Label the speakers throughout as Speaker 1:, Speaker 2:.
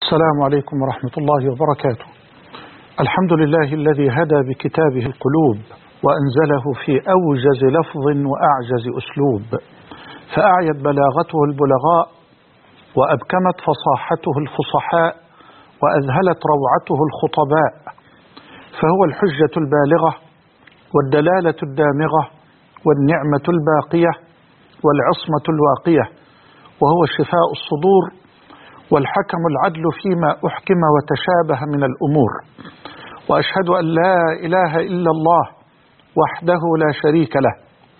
Speaker 1: السلام عليكم ورحمة الله وبركاته. الحمد لله الذي هدى بكتابه القلوب وأنزله في أوجز لفظ وأعجز أسلوب، فأعيت بلاغته البلغاء وأبكمت فصاحته الفصحاء وأذهلت روعته الخطباء، فهو الحجة البالغة والدلالة الدامغة والنعمة الباقية والعصمة الواقية، وهو شفاء الصدور والحكم العدل فيما أحكم وتشابه من الأمور. وأشهد أن لا إله إلا الله وحده لا شريك له،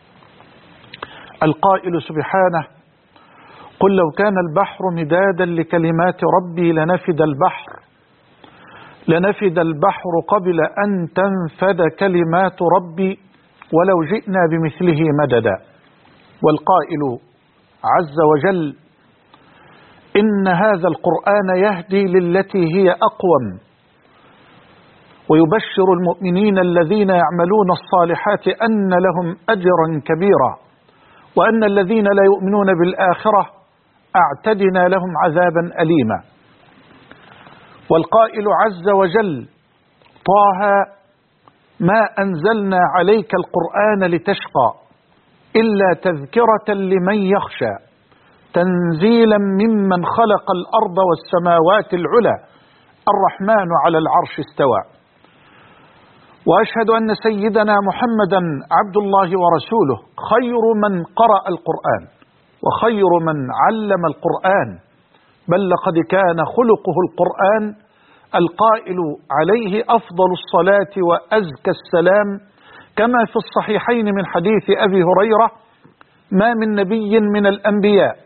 Speaker 1: القائل سبحانه: قل لو كان البحر مدادا لكلمات ربي لنفد البحر قبل أن تنفد كلمات ربي ولو جئنا بمثله مددا. والقائل عز وجل: إن هذا القرآن يهدي للتي هي أقوم ويبشر المؤمنين الذين يعملون الصالحات أن لهم أجرا كبيرا وأن الذين لا يؤمنون بالآخرة أعتدنا لهم عذابا أليما. والقائل عز وجل: طه ما أنزلنا عليك القرآن لتشقى إلا تذكرة لمن يخشى تنزيلا ممن خلق الأرض والسماوات العلى الرحمن على العرش استوى. وأشهد أن سيدنا محمدا عبد الله ورسوله، خير من قرأ القرآن وخير من علم القرآن، بل لقد كان خلقه القرآن، القائل عليه أفضل الصلاة وأزكى السلام كما في الصحيحين من حديث أبي هريرة: ما من نبي من الأنبياء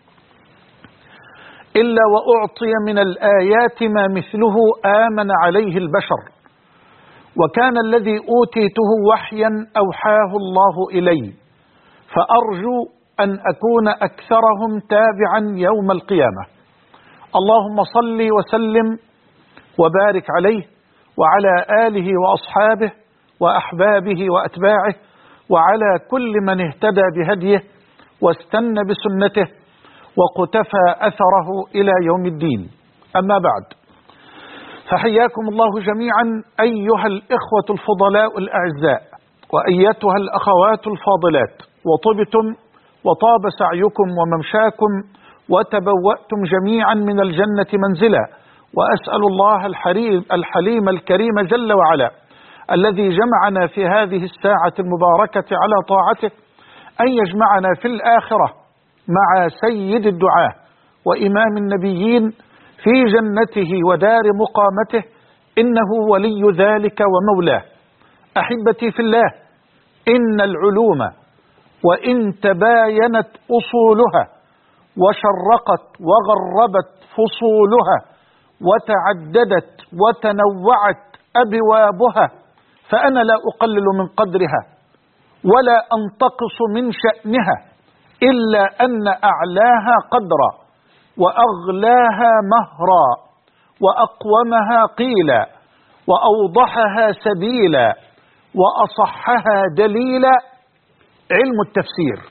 Speaker 1: إلا وأعطي من الآيات ما مثله آمن عليه البشر، وكان الذي أوتيته وحيا أوحاه الله إلي، فأرجو أن أكون أكثرهم تابعا يوم القيامة. اللهم صل وسلم وبارك عليه وعلى آله وأصحابه وأحبابه وأتباعه وعلى كل من اهتدى بهديه واستنى بسنته وقتفى أثره إلى يوم الدين. أما بعد، فحياكم الله جميعا أيها الإخوة الفضلاء الأعزاء وأيتها الأخوات الفاضلات، وطبتم وطاب سعيكم وممشاكم وتبوأتم جميعا من الجنة منزلا. وأسأل الله الحليم الكريم جل وعلا الذي جمعنا في هذه الساعة المباركة على طاعته أن يجمعنا في الآخرة مع سيد الدعاة وإمام النبيين في جنته ودار مقامته، إنه ولي ذلك ومولاه. أحبتي في الله، إن العلوم وإن تباينت أصولها وشرقت وغربت فصولها وتعددت وتنوعت أبوابها، فأنا لا أقلل من قدرها ولا أنتقص من شأنها، إلا أن أعلاها قدرا وأغلاها مهرا وأقومها قيلا وأوضحها سبيلا وأصحها دليلا علم التفسير،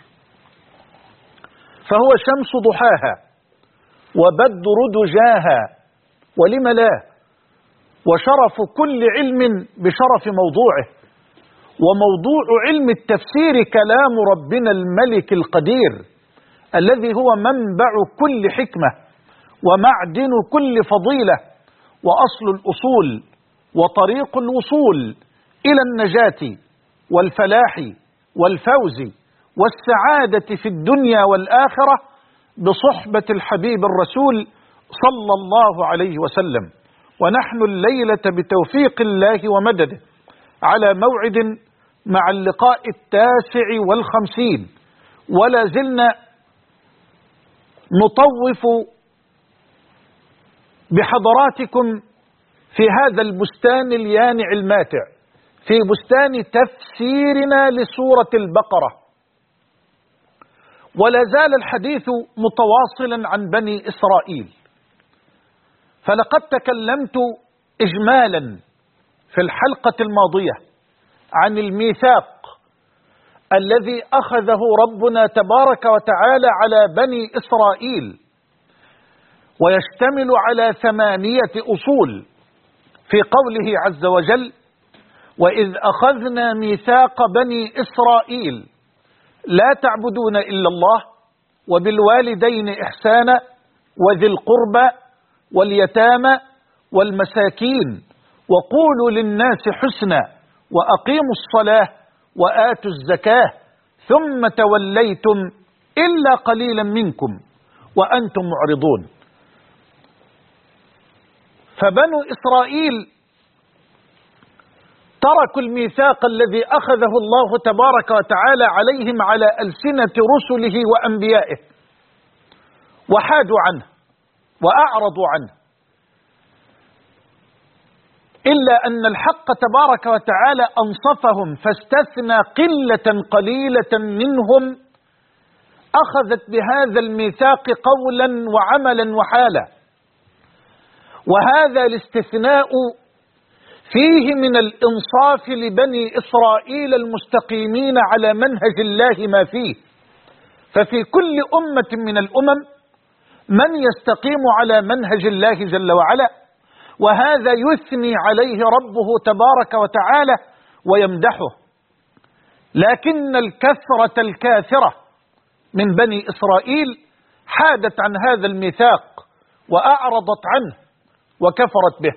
Speaker 1: فهو شمس ضحاها وبدر دجاها، ولم لا، وشرف كل علم بشرف موضوعه. وموضوع علم التفسير كلام ربنا الملك القدير الذي هو منبع كل حكمة ومعدن كل فضيلة وأصل الأصول وطريق الوصول إلى النجاة والفلاح والفوز والسعادة في الدنيا والآخرة بصحبة الحبيب الرسول صلى الله عليه وسلم. ونحن الليلة بتوفيق الله ومدده على موعد مع اللقاء 59، ولا زلنا نطوف بحضراتكم في هذا البستان اليانع الماتع، في بستان تفسيرنا لسورة البقرة، ولا زال الحديث متواصلا عن بني إسرائيل. فلقد تكلمت إجمالا في الحلقة الماضية عن الميثاق الذي أخذه ربنا تبارك وتعالى على بني إسرائيل، ويشتمل على 8 أصول في قوله عز وجل: وإذ أخذنا ميثاق بني إسرائيل لا تعبدون إلا الله وبالوالدين إحسانا وذي القربى واليتامى والمساكين وقولوا للناس حسنا وأقيموا الصلاة وآتوا الزكاة ثم توليتم إلا قليلا منكم وأنتم معرضون. فبنو إسرائيل تركوا الميثاق الذي أخذه الله تبارك وتعالى عليهم على ألسنة رسله وأنبيائه، وحادوا عنه وأعرضوا عنه، إلا أن الحق تبارك وتعالى أنصفهم فاستثنى قلة قليلة منهم أخذت بهذا الميثاق قولا وعملا وحالا. وهذا الاستثناء فيه من الإنصاف لبني إسرائيل المستقيمين على منهج الله ما فيه. ففي كل أمة من الأمم من يستقيم على منهج الله جل وعلا، وهذا يثني عليه ربه تبارك وتعالى ويمدحه. لكن الكثرة الكاثرة من بني إسرائيل حادت عن هذا الميثاق وأعرضت عنه وكفرت به.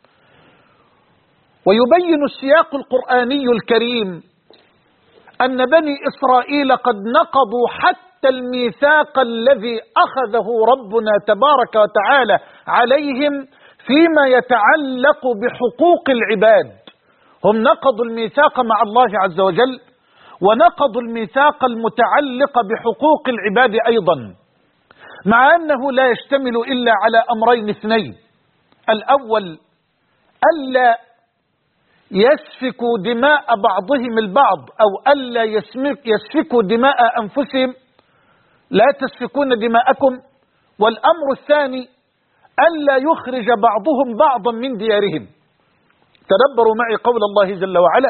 Speaker 1: ويبين السياق القرآني الكريم أن بني إسرائيل قد نقضوا حتى الميثاق الذي أخذه ربنا تبارك وتعالى عليهم فيما يتعلق بحقوق العباد. هم نقضوا الميثاق مع الله عز وجل، ونقضوا الميثاق المتعلق بحقوق العباد أيضا، مع أنه لا يشتمل إلا على أمرين اثنين: الأول ألا يسفكوا دماء بعضهم البعض، أو ألا يسفكوا دماء أنفسهم، لا تسفكون دماءكم. والأمر الثاني ألا يخرج بعضهم بعضا من ديارهم. تدبروا معي قول الله جل وعلا: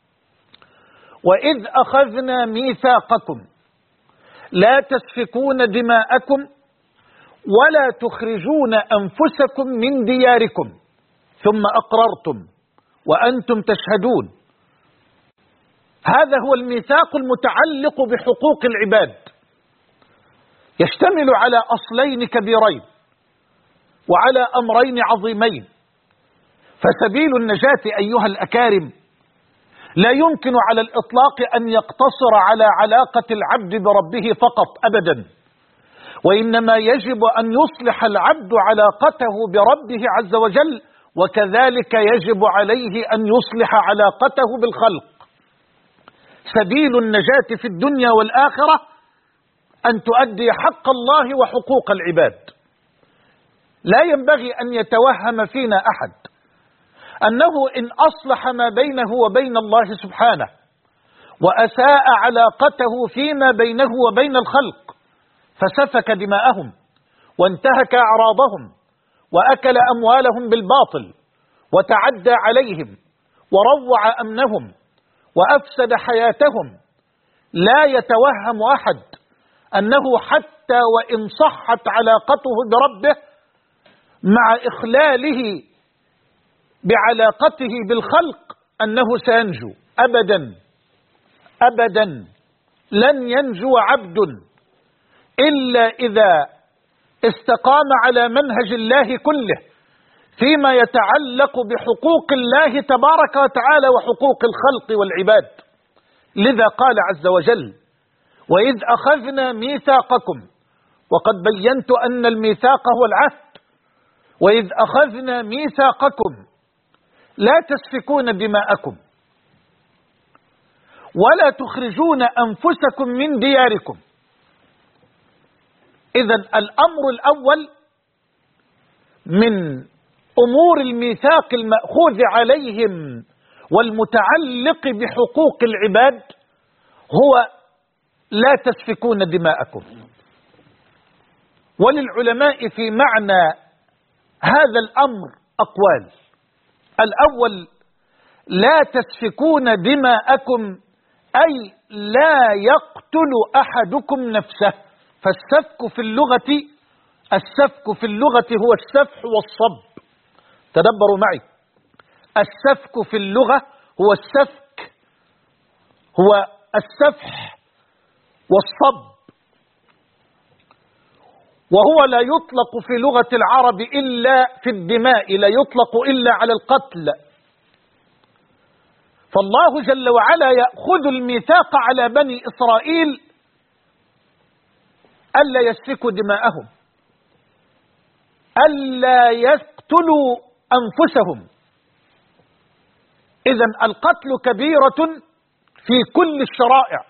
Speaker 1: وإذ أخذنا ميثاقكم لا تسفكون دماءكم ولا تخرجون أنفسكم من دياركم ثم أقررتم وأنتم تشهدون. هذا هو الميثاق المتعلق بحقوق العباد، يشتمل على أصلين كبيرين وعلى أمرين عظيمين. فسبيل النجاة أيها الأكارم لا يمكن على الإطلاق أن يقتصر على علاقة العبد بربه فقط أبدا، وإنما يجب أن يصلح العبد علاقته بربه عز وجل، وكذلك يجب عليه أن يصلح علاقته بالخلق. سبيل النجاة في الدنيا والآخرة أن تؤدي حق الله وحقوق العباد. لا ينبغي أن يتوهم فينا أحد أنه إن أصلح ما بينه وبين الله سبحانه وأساء علاقته فيما بينه وبين الخلق فسفك دماءهم وانتهك أعراضهم وأكل أموالهم بالباطل وتعدى عليهم وروع أمنهم وأفسد حياتهم، لا يتوهم أحد أنه حتى وإن صحت علاقته بربه مع إخلاله بعلاقته بالخلق أنه سينجو. أبدا أبدا، لن ينجو عبد إلا إذا استقام على منهج الله كله فيما يتعلق بحقوق الله تبارك وتعالى وحقوق الخلق والعباد. لذا قال عز وجل: وإذ أخذنا ميثاقكم، وقد بينت أن الميثاق هو العهد. وإذ أخذنا ميثاقكم لا تسفكون دماءكم ولا تخرجون أنفسكم من دياركم. إذن الأمر الأول من أمور الميثاق المأخوذ عليهم والمتعلق بحقوق العباد هو لا تسفكون دماءكم. وللعلماء في معنى هذا الأمر أقوال. الأول: لا تسفكون دماءكم أي لا يقتل أحدكم نفسه. فالسفك في اللغة السفك في اللغة هو السفح والصب. تدبروا معي، السفك في اللغة هو السفك، هو السفح والصب، وهو لا يطلق في لغة العرب إلا في الدماء، لا يطلق إلا على القتل. فالله جل وعلا يأخذ الميثاق على بني إسرائيل ألا يسفكوا دماءهم، ألا يقتلوا أنفسهم. إذن القتل كبيرة في كل الشرائع،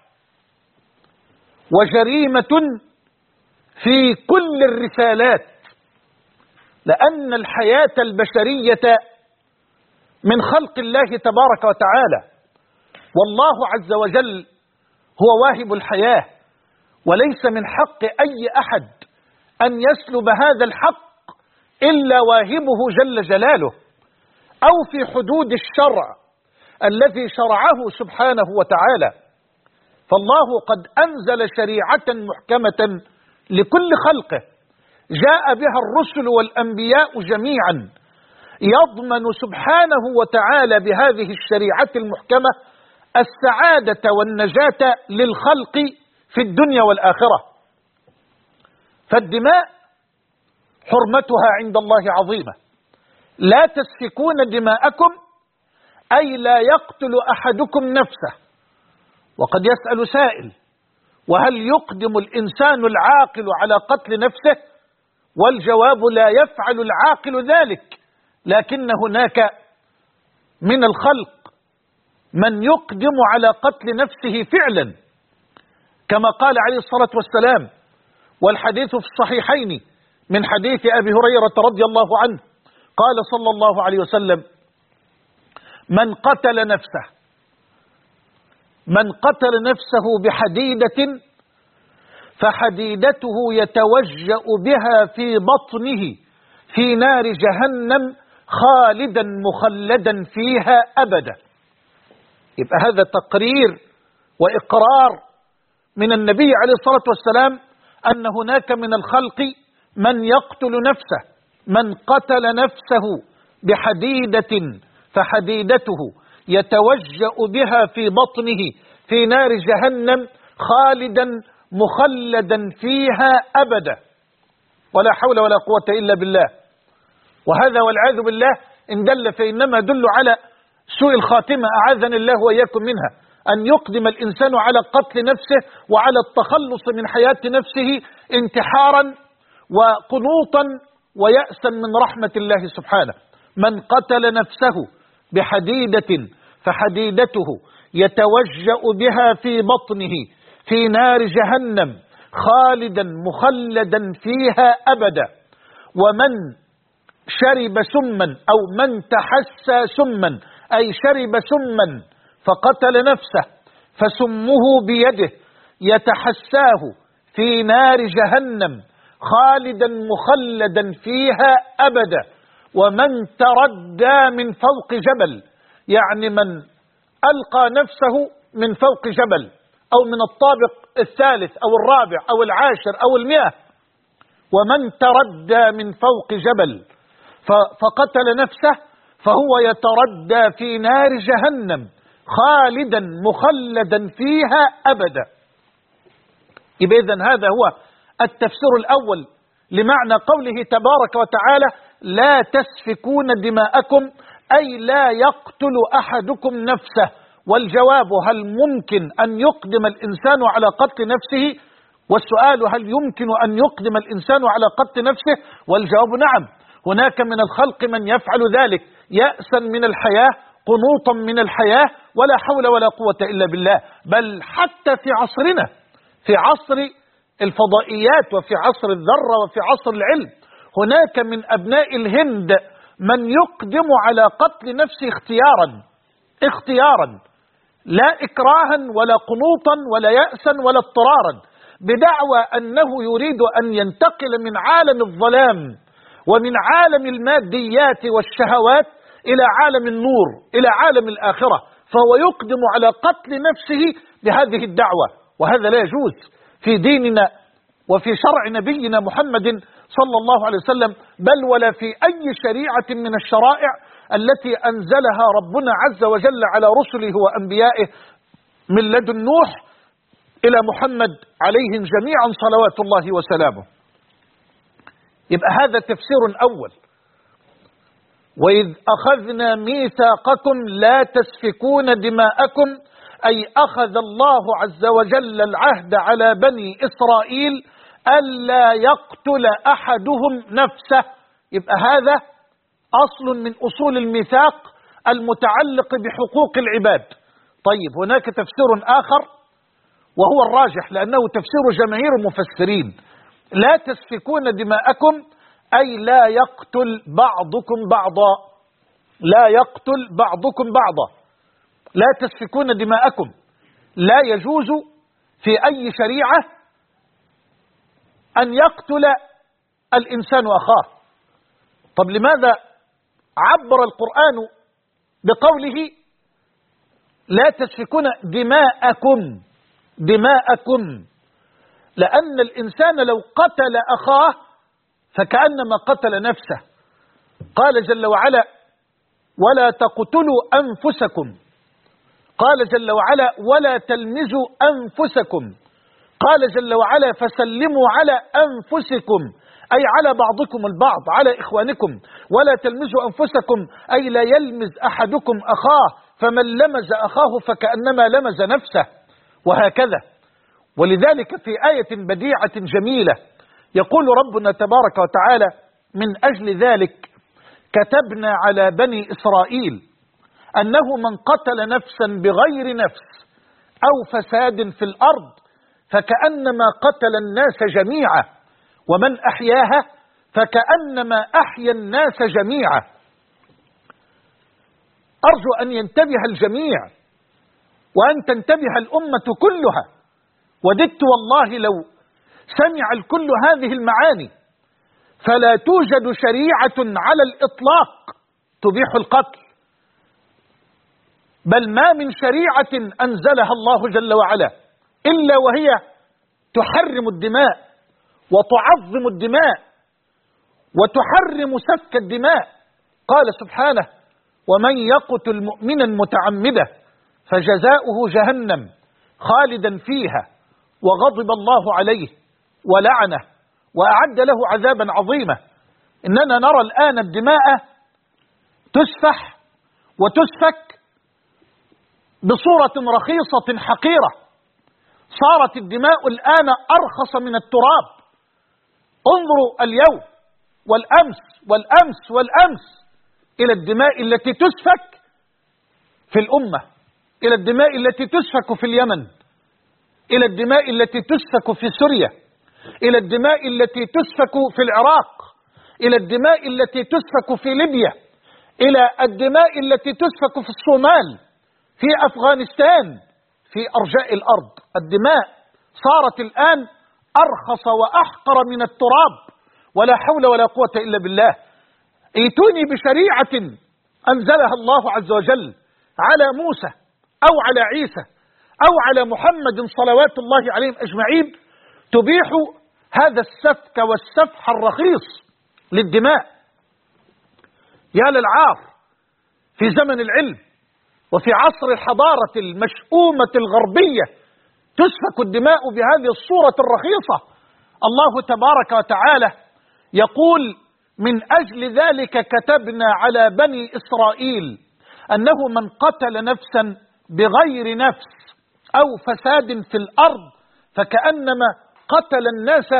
Speaker 1: وجريمة في كل الرسالات، لأن الحياة البشرية من خلق الله تبارك وتعالى، والله عز وجل هو واهب الحياة، وليس من حق أي أحد أن يسلب هذا الحق إلا واهبه جل جلاله، أو في حدود الشرع الذي شرعه سبحانه وتعالى. فالله قد أنزل شريعة محكمة لكل خلقه جاء بها الرسل والأنبياء جميعا، يضمن سبحانه وتعالى بهذه الشريعة المحكمة السعادة والنجاة للخلق في الدنيا والآخرة. فالدماء حرمتها عند الله عظيمة، لا تسفكون دماءكم، أي لا يقتل أحدكم نفسه. وقد يسأل سائل: وهل يقدم الإنسان العاقل على قتل نفسه؟ والجواب: لا يفعل العاقل ذلك، لكن هناك من الخلق من يقدم على قتل نفسه فعلا، كما قال عليه الصلاة والسلام، والحديث في الصحيحين من حديث أبي هريرة رضي الله عنه قال صلى الله عليه وسلم: من قتل نفسه بحديدة فحديدته يتوجأ بها في بطنه في نار جهنم خالدا مخلدا فيها أبدا. يبقى هذا تقرير وإقرار من النبي عليه الصلاة والسلام أن هناك من الخلق من يقتل نفسه. من قتل نفسه بحديدة فحديدته يتوجأ بها في بطنه في نار جهنم خالدا مخلدا فيها أبدا، ولا حول ولا قوة إلا بالله. وهذا والعياذ بالله إن دل فإنما يدل على سوء الخاتمة، أعاذني الله وإياكم منها، أن يقدم الإنسان على قتل نفسه وعلى التخلص من حياة نفسه انتحارا وقنوطا ويأسا من رحمة الله سبحانه. من قتل نفسه بحديدة فحديدته يتوجأ بها في بطنه في نار جهنم خالدا مخلدا فيها أبدا. ومن شرب سما أو من تحسى سما أي شرب سما فقتل نفسه فسمه بيده يتحساه في نار جهنم خالدا مخلدا فيها أبدا. ومن تردى من فوق جبل، يعني من ألقى نفسه من فوق جبل أو من الطابق الثالث أو الرابع أو العاشر أو 100، ومن تردى من فوق جبل فقتل نفسه فهو يتردى في نار جهنم خالدا مخلدا فيها أبدا. يبقى إذن هذا هو التفسير الأول لمعنى قوله تبارك وتعالى: لا تسفكون دماءكم، أي لا يقتل أحدكم نفسه. والجواب: هل ممكن أن يقدم الإنسان على قتل نفسه؟ والسؤال: هل يمكن أن يقدم الإنسان على قتل نفسه؟ والجواب: نعم. هناك من الخلق من يفعل ذلك يأسا من الحياة، قنوطا من الحياة، ولا حول ولا قوة إلا بالله. بل حتى في عصرنا، في عصر الفضائيات وفي عصر الذرة وفي عصر العلم، هناك من أبناء الهند من يقدم على قتل نفسه اختيارا، لا إكراها ولا قنوطا ولا يأسا ولا اضطرارا، بدعوى أنه يريد أن ينتقل من عالم الظلام ومن عالم الماديات والشهوات إلى عالم النور، إلى عالم الآخرة، فهو يقدم على قتل نفسه بهذه الدعوة. وهذا لا يجوز في ديننا وفي شرع نبينا محمد صلى الله عليه وسلم، بل ولا في أي شريعة من الشرائع التي أنزلها ربنا عز وجل على رسله وأنبيائه من لدن نوح إلى محمد عليهم جميعا صلوات الله وسلامه. يبقى هذا تفسير أول. وإذ أخذنا ميثاقكم لا تسفكون دماءكم، أي أخذ الله عز وجل العهد على بني إسرائيل ألا يقتل أحدهم نفسه. يبقى هذا أصل من أصول الميثاق المتعلق بحقوق العباد. طيب هناك تفسير آخر وهو الراجح لأنه تفسير جماهير المفسرين: لا تسفكون دماءكم أي لا يقتل بعضكم بعضا، لا يقتل بعضكم بعضا، لا تسفكون دماءكم. لا يجوز في أي شريعة أن يقتل الإنسان أخاه. طب لماذا عبر القرآن بقوله لا تسفكون دماءكم؟ دماءكم لأن الإنسان لو قتل أخاه فكأنما قتل نفسه. قال جل وعلا: ولا تقتلوا أنفسكم. قال جل وعلا: ولا تلمزوا أنفسكم. قال جل وعلا: فسلموا على أنفسكم، أي على بعضكم البعض، على إخوانكم. ولا تلمزوا أنفسكم أي لا يلمز أحدكم أخاه، فمن لمز أخاه فكأنما لمز نفسه، وهكذا. ولذلك في آية بديعة جميلة يقول ربنا تبارك وتعالى: من أجل ذلك كتبنا على بني إسرائيل أنه من قتل نفسا بغير نفس أو فساد في الأرض فكأنما قتل الناس جميعا، ومن أحياها فكأنما أحيا الناس جميعا. أرجو أن ينتبه الجميع وأن تنتبه الأمة كلها. وددت والله لو سمع الكل هذه المعاني، فلا توجد شريعة على الإطلاق تبيح القتل، بل ما من شريعة أنزلها الله جل وعلا إلا وهي تحرم الدماء وتعظم الدماء وتحرم سفك الدماء. قال سبحانه: ومن يقتل مؤمنا متعمدا فجزاؤه جهنم خالدا فيها وغضب الله عليه ولعنه وأعد له عذابا عظيما. إننا نرى الآن الدماء تسفح وتسفك بصورة رخيصة حقيرة. صارت الدماء الآن أرخص من التراب. انظروا اليوم والأمس إلى الدماء التي تسفك في الأمة، إلى الدماء التي تسفك في اليمن، إلى الدماء التي تسفك في سوريا، إلى الدماء التي تسفك في العراق، إلى الدماء التي تسفك في ليبيا، إلى الدماء التي تسفك في الصومال، في أفغانستان، في أرجاء الأرض. الدماء صارت الآن أرخص وأحقر من التراب، ولا حول ولا قوة إلا بالله. ائتوني بشريعة أنزلها الله عز وجل على موسى أو على عيسى أو على محمد صلوات الله عليهم أجمعين تبيح هذا السفك والسفح الرخيص للدماء. يا للعار في زمن العلم وفي عصر الحضارة المشؤومة الغربية تسفك الدماء بهذه الصورة الرخيصة. الله تبارك وتعالى يقول: من أجل ذلك كتبنا على بني إسرائيل أنه من قتل نفسا بغير نفس أو فساد في الأرض فكأنما قتل الناس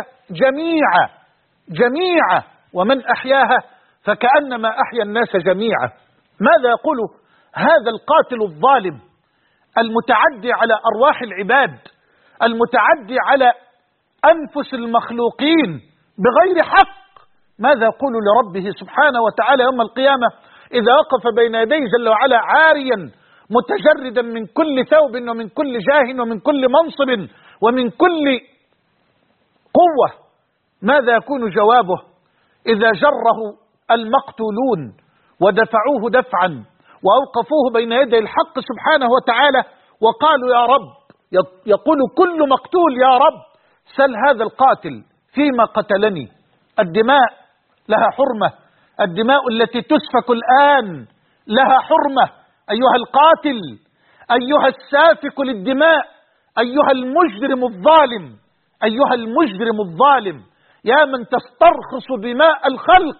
Speaker 1: جميعا ومن أحياها فكأنما أحيا الناس جميعا. ماذا يقول هذا القاتل الظالم المتعدي على أرواح العباد، المتعدي على أنفس المخلوقين بغير حق؟ ماذا يقول لربه سبحانه وتعالى يوم القيامة إذا وقف بين يديه جل وعلا عاريا متجردا من كل ثوب ومن كل جاه ومن كل منصب ومن كل قوة؟ ماذا يكون جوابه إذا جره المقتولون ودفعوه دفعا وأوقفوه بين يدي الحق سبحانه وتعالى وقالوا: يا رب، يقول كل مقتول: يا رب سل هذا القاتل فيما قتلني، الدماء لها حرمة، الدماء التي تسفك الآن لها حرمة. أيها القاتل، أيها السافك للدماء، أيها المجرم الظالم، أيها المجرم الظالم، يا من تسترخص دماء الخلق،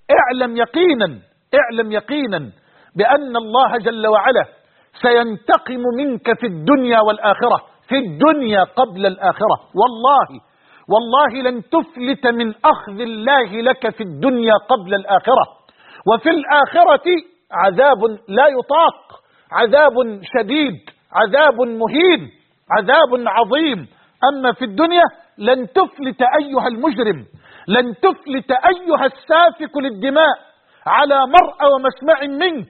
Speaker 1: اعلم يقينا بأن الله جل وعلا سينتقم منك في الدنيا والآخرة، في الدنيا قبل الآخرة. والله لن تفلت من أخذ الله لك في الدنيا قبل الآخرة. وفي الآخرة عذاب لا يطاق، عذاب شديد، عذاب مهين، عذاب عظيم. أما في الدنيا لن تفلت أيها المجرم، لن تفلت أيها السافك للدماء على مرأى ومسمع منك،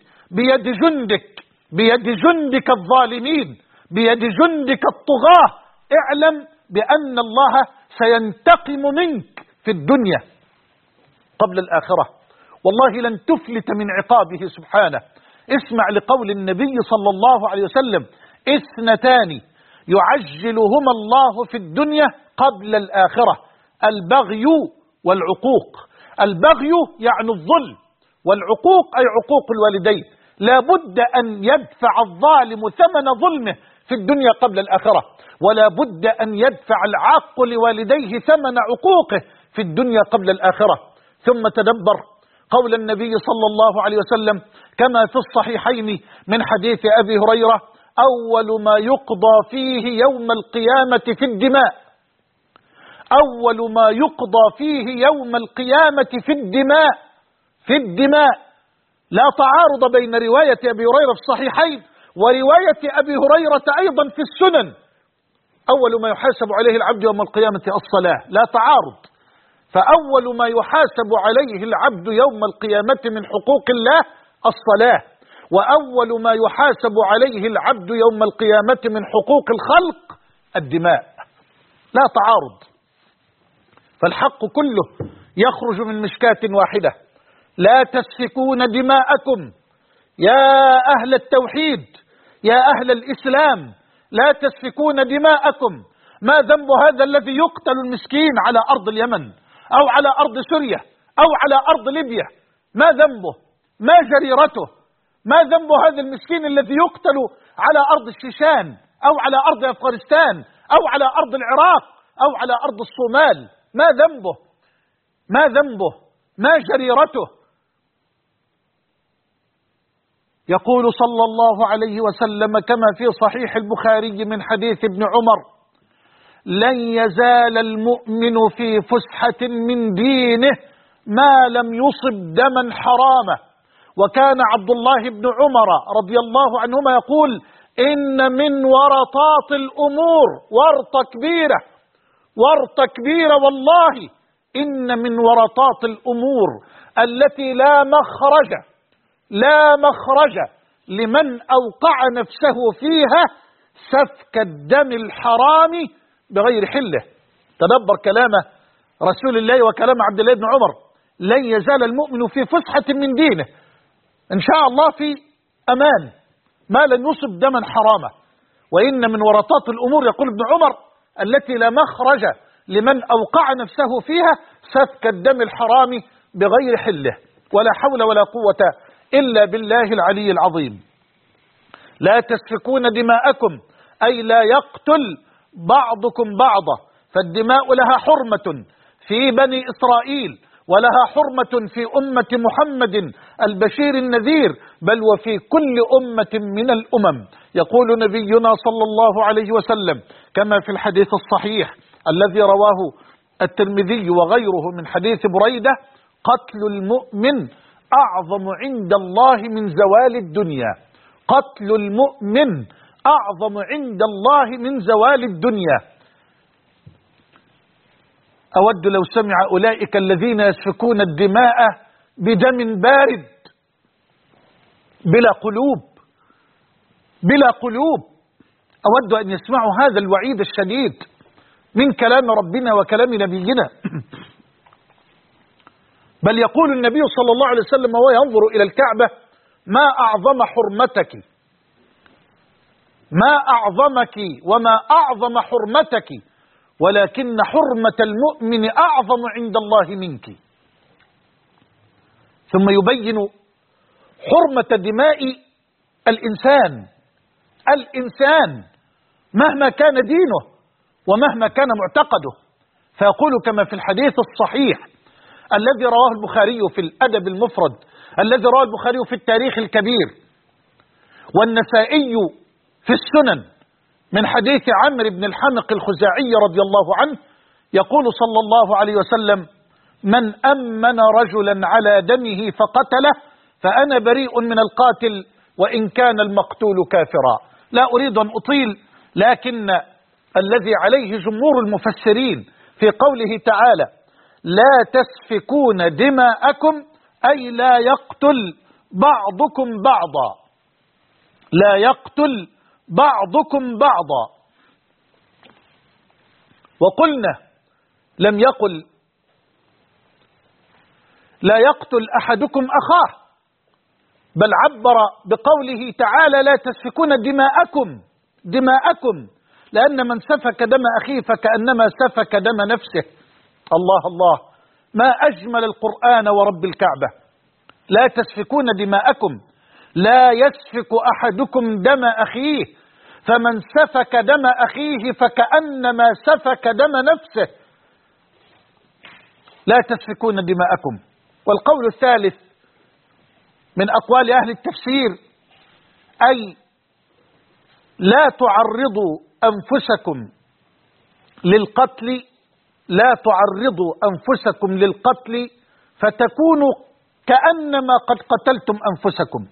Speaker 1: بيد جندك الظالمين، بيد جندك الطغاة. اعلم بأن الله سينتقم منك في الدنيا قبل الآخرة. والله لن تفلت من عقابه سبحانه. اسمع لقول النبي صلى الله عليه وسلم: 2 يعجلهما الله في الدنيا قبل الآخرة: البغي والعقوق. البغي يعني الظلم، والعقوق أي عقوق الوالدين. لا بد أن يدفع الظالم ثمن ظلمه في الدنيا قبل الآخرة، ولا بد أن يدفع العاق لوالديه ثمن عقوقه في الدنيا قبل الآخرة. ثم تدبر قول النبي صلى الله عليه وسلم كما في الصحيحين من حديث أبي هريرة: أول ما يقضى فيه يوم القيامة في الدماء، أول ما يقضى فيه يوم القيامة في الدماء. لا تعارض بين رواية أبي هريرة في الصحيحين ورواية أبي هريرة أيضا في السنن. أول ما يحاسب عليه العبد يوم القيامة الصلاة، لا تعارض. فأول ما يحاسب عليه العبد يوم القيامة من حقوق الله الصلاة، وأول ما يحاسب عليه العبد يوم القيامة من حقوق الخلق الدماء. لا تعارض، فالحق كله يخرج من مشكاة واحدة: لا تسفكون دماءكم يا أهل التوحيد، يا أهل الإسلام، لا تسفكون دماءكم. ما ذنب هذا الذي يقتل المسكين على أرض اليمن أو على أرض سوريا أو على أرض ليبيا؟ ما ذنبه؟ ما جريرته؟ ما ذنب هذا المسكين الذي يقتل على أرض الشيشان أو على أرض أفغانستان أو على أرض العراق أو على أرض الصومال؟ ما ذنبه؟ ما ذنبه؟ ما جريرته؟ يقول صلى الله عليه وسلم كما في صحيح البخاري من حديث ابن عمر: لن يزال المؤمن في فسحة من دينه ما لم يصب دما حراما. وكان عبد الله بن عمر رضي الله عنهما يقول: إن من ورطات الأمور، ورطة كبيرة والله، إن من ورطات الأمور التي لا مخرج لمن أوقع نفسه فيها سفك الدم الحرام بغير حله. تدبر كلام رسول الله وكلام عبد الله بن عمر: لن يزال المؤمن في فسحة من دينه، إن شاء الله في أمان ما لن يصب دما حراما. وإن من ورطات الأمور، يقول ابن عمر، التي لا مخرج لمن أوقع نفسه فيها سفك الدم الحرام بغير حله. ولا حول ولا قوة إلا بالله العلي العظيم. لا تسفكون دماءكم أي لا يقتل بعضكم بعضا، فالدماء لها حرمة في بني إسرائيل، ولها حرمة في أمة محمد البشير النذير، بل وفي كل أمة من الأمم. يقول نبينا صلى الله عليه وسلم كما في الحديث الصحيح الذي رواه الترمذي وغيره من حديث بريدة: قتل المؤمن أعظم عند الله من زوال الدنيا. قتل المؤمن أعظم عند الله من زوال الدنيا. أود لو سمع أولئك الذين يسفكون الدماء بدم بارد بلا قلوب أود أن يسمعوا هذا الوعيد الشديد من كلام ربنا وكلام نبينا. بل يقول النبي صلى الله عليه وسلم وهو ينظر إلى الكعبة: ما أعظم حرمتك، ما أعظمك وما أعظم حرمتك، ولكن حرمة المؤمن أعظم عند الله منك. ثم يبين حرمة دماء الإنسان مهما كان دينه ومهما كان معتقده، فيقول كما في الحديث الصحيح الذي رواه البخاري في الأدب المفرد، الذي رواه البخاري في التاريخ الكبير، والنسائي في السنن، من حديث عمرو بن الحنق الخزاعي رضي الله عنه، يقول صلى الله عليه وسلم: من أمن رجلا على دمه فقتله فأنا بريء من القاتل وإن كان المقتول كافرا. لا أريد أن أطيل، لكن الذي عليه جمهور المفسرين في قوله تعالى: لا تسفكون دماءكم، أي لا يقتل بعضكم بعضا، لا يقتل بعضكم بعضا. وقلنا لم يقل لا يقتل أحدكم أخاه، بل عبر بقوله تعالى: لا تسفكون دماءكم، لأن من سفك دم أخيه فكأنما سفك دم نفسه. الله الله، ما أجمل القرآن ورب الكعبة. لا تسفكون دماءكم، لا يسفك أحدكم دم أخيه، فمن سفك دم أخيه فكأنما سفك دم نفسه. لا تسفكون دماءكم. والقول الثالث من أقوال أهل التفسير: أي لا تعرضوا أنفسكم للقتل، لا تعرضوا أنفسكم للقتل فتكونوا كأنما قد قتلتم أنفسكم.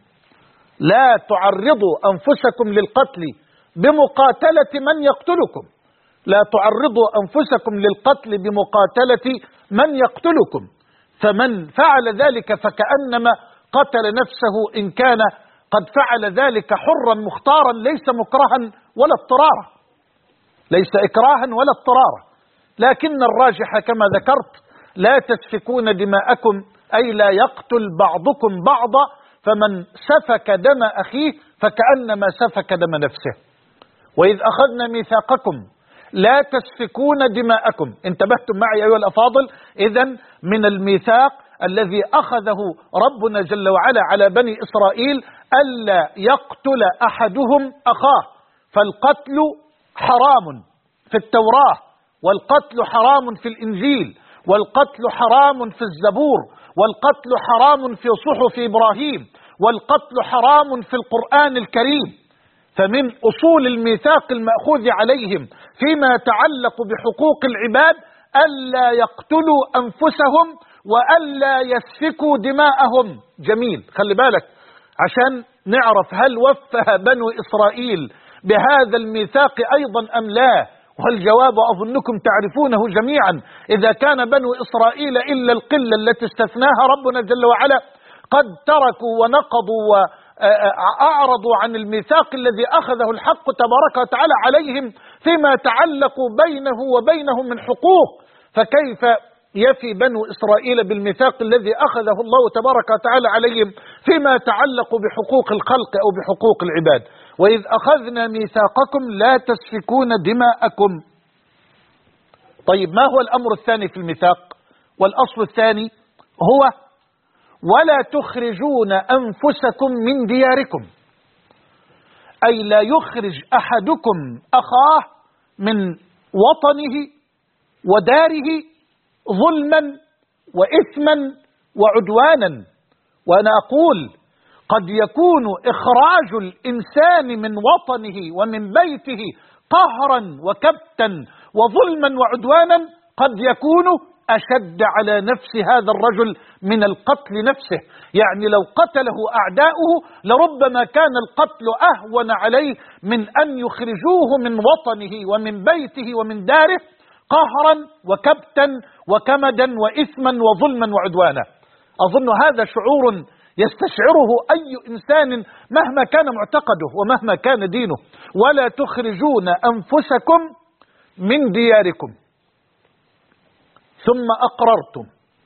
Speaker 1: لا تعرضوا أنفسكم للقتل بمقاتلة من يقتلكم، لا تعرضوا أنفسكم للقتل بمقاتلة من يقتلكم، فمن فعل ذلك فكأنما قتل نفسه إن كان قد فعل ذلك حرا مختارا، ليس مكرها ولا اضطرارا، ليس إكراها ولا اضطرارا. لكن الراجح كما ذكرت: لا تسفكون دماءكم، أي لا يقتل بعضكم بعضا، فمن سفك دم أخيه فكأنما سفك دم نفسه. وإذ أخذنا ميثاقكم لا تسفكون دماءكم. انتبهتم معي أيها الأفاضل؟ إذن من الميثاق الذي أخذه ربنا جل وعلا على بني إسرائيل ألا يقتل أحدهم أخاه، فالقتل حرام في التوراة، والقتل حرام في الإنجيل، والقتل حرام في الزبور، والقتل حرام في صحف إبراهيم، والقتل حرام في القرآن الكريم. فمن أصول الميثاق المأخوذ عليهم فيما يتعلق بحقوق العباد ألا يقتلوا أنفسهم وألا يسفكوا دماءهم. جميل، خلي بالك عشان نعرف هل وفى بنو إسرائيل بهذا الميثاق أيضا أم لا. والجواب أظنكم تعرفونه جميعا. إذا كان بنو إسرائيل إلا القلة التي استثناها ربنا جل وعلا قد تركوا ونقضوا وأعرضوا عن الميثاق الذي أخذه الحق تبارك وتعالى عليهم فيما يتعلق بينه وبينهم من حقوق، فكيف يفي بنو إسرائيل بالميثاق الذي أخذه الله تبارك وتعالى عليهم فيما يتعلق بحقوق الخلق أو بحقوق العباد؟ وإذ أخذنا ميثاقكم لا تسفكون دماءكم. طيب، ما هو الأمر الثاني في الميثاق؟ والأصل الثاني هو: ولا تخرجون أنفسكم من دياركم، أي لا يخرج أحدكم أخاه من وطنه وداره ظلما وإثما وعدوانا. وأنا أقول قد يكون إخراج الإنسان من وطنه ومن بيته قهرا وكبتا وظلما وعدوانا قد يكون أشد على نفس هذا الرجل من القتل نفسه. يعني لو قتله أعداؤه لربما كان القتل أهون عليه من أن يخرجوه من وطنه ومن بيته ومن داره قهرا وكبتا وكمدا وإثما وظلما وعدوانا. أظن هذا شعور يستشعره أي إنسان مهما كان معتقده ومهما كان دينه. ولا تخرجون أنفسكم من دياركم. ثم أقررتم،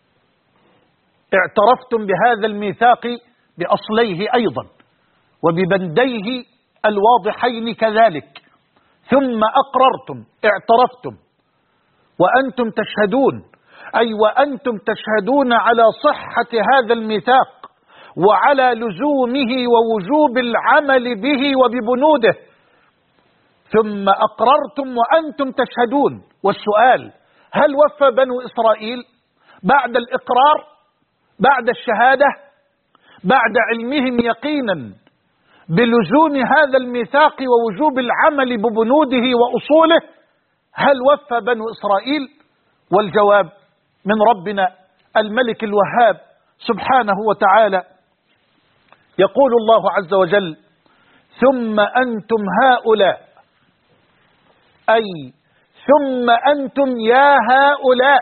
Speaker 1: اعترفتم بهذا الميثاق بأصليه أيضا وببنديه الواضحين كذلك. ثم أقررتم، اعترفتم وأنتم تشهدون أي وأنتم تشهدون على صحة هذا الميثاق وعلى لزومه ووجوب العمل به وببنوده، ثم أقررتم وأنتم تشهدون. والسؤال: هل وفى بنو إسرائيل بعد الإقرار، بعد الشهادة، بعد علمهم يقينا بلزوم هذا الميثاق ووجوب العمل ببنوده وأصوله، هل وفى بنو إسرائيل؟ والجواب من ربنا الملك الوهاب سبحانه وتعالى. يقول الله عز وجل: ثم أنتم هؤلاء، أي ثم أنتم يا هؤلاء،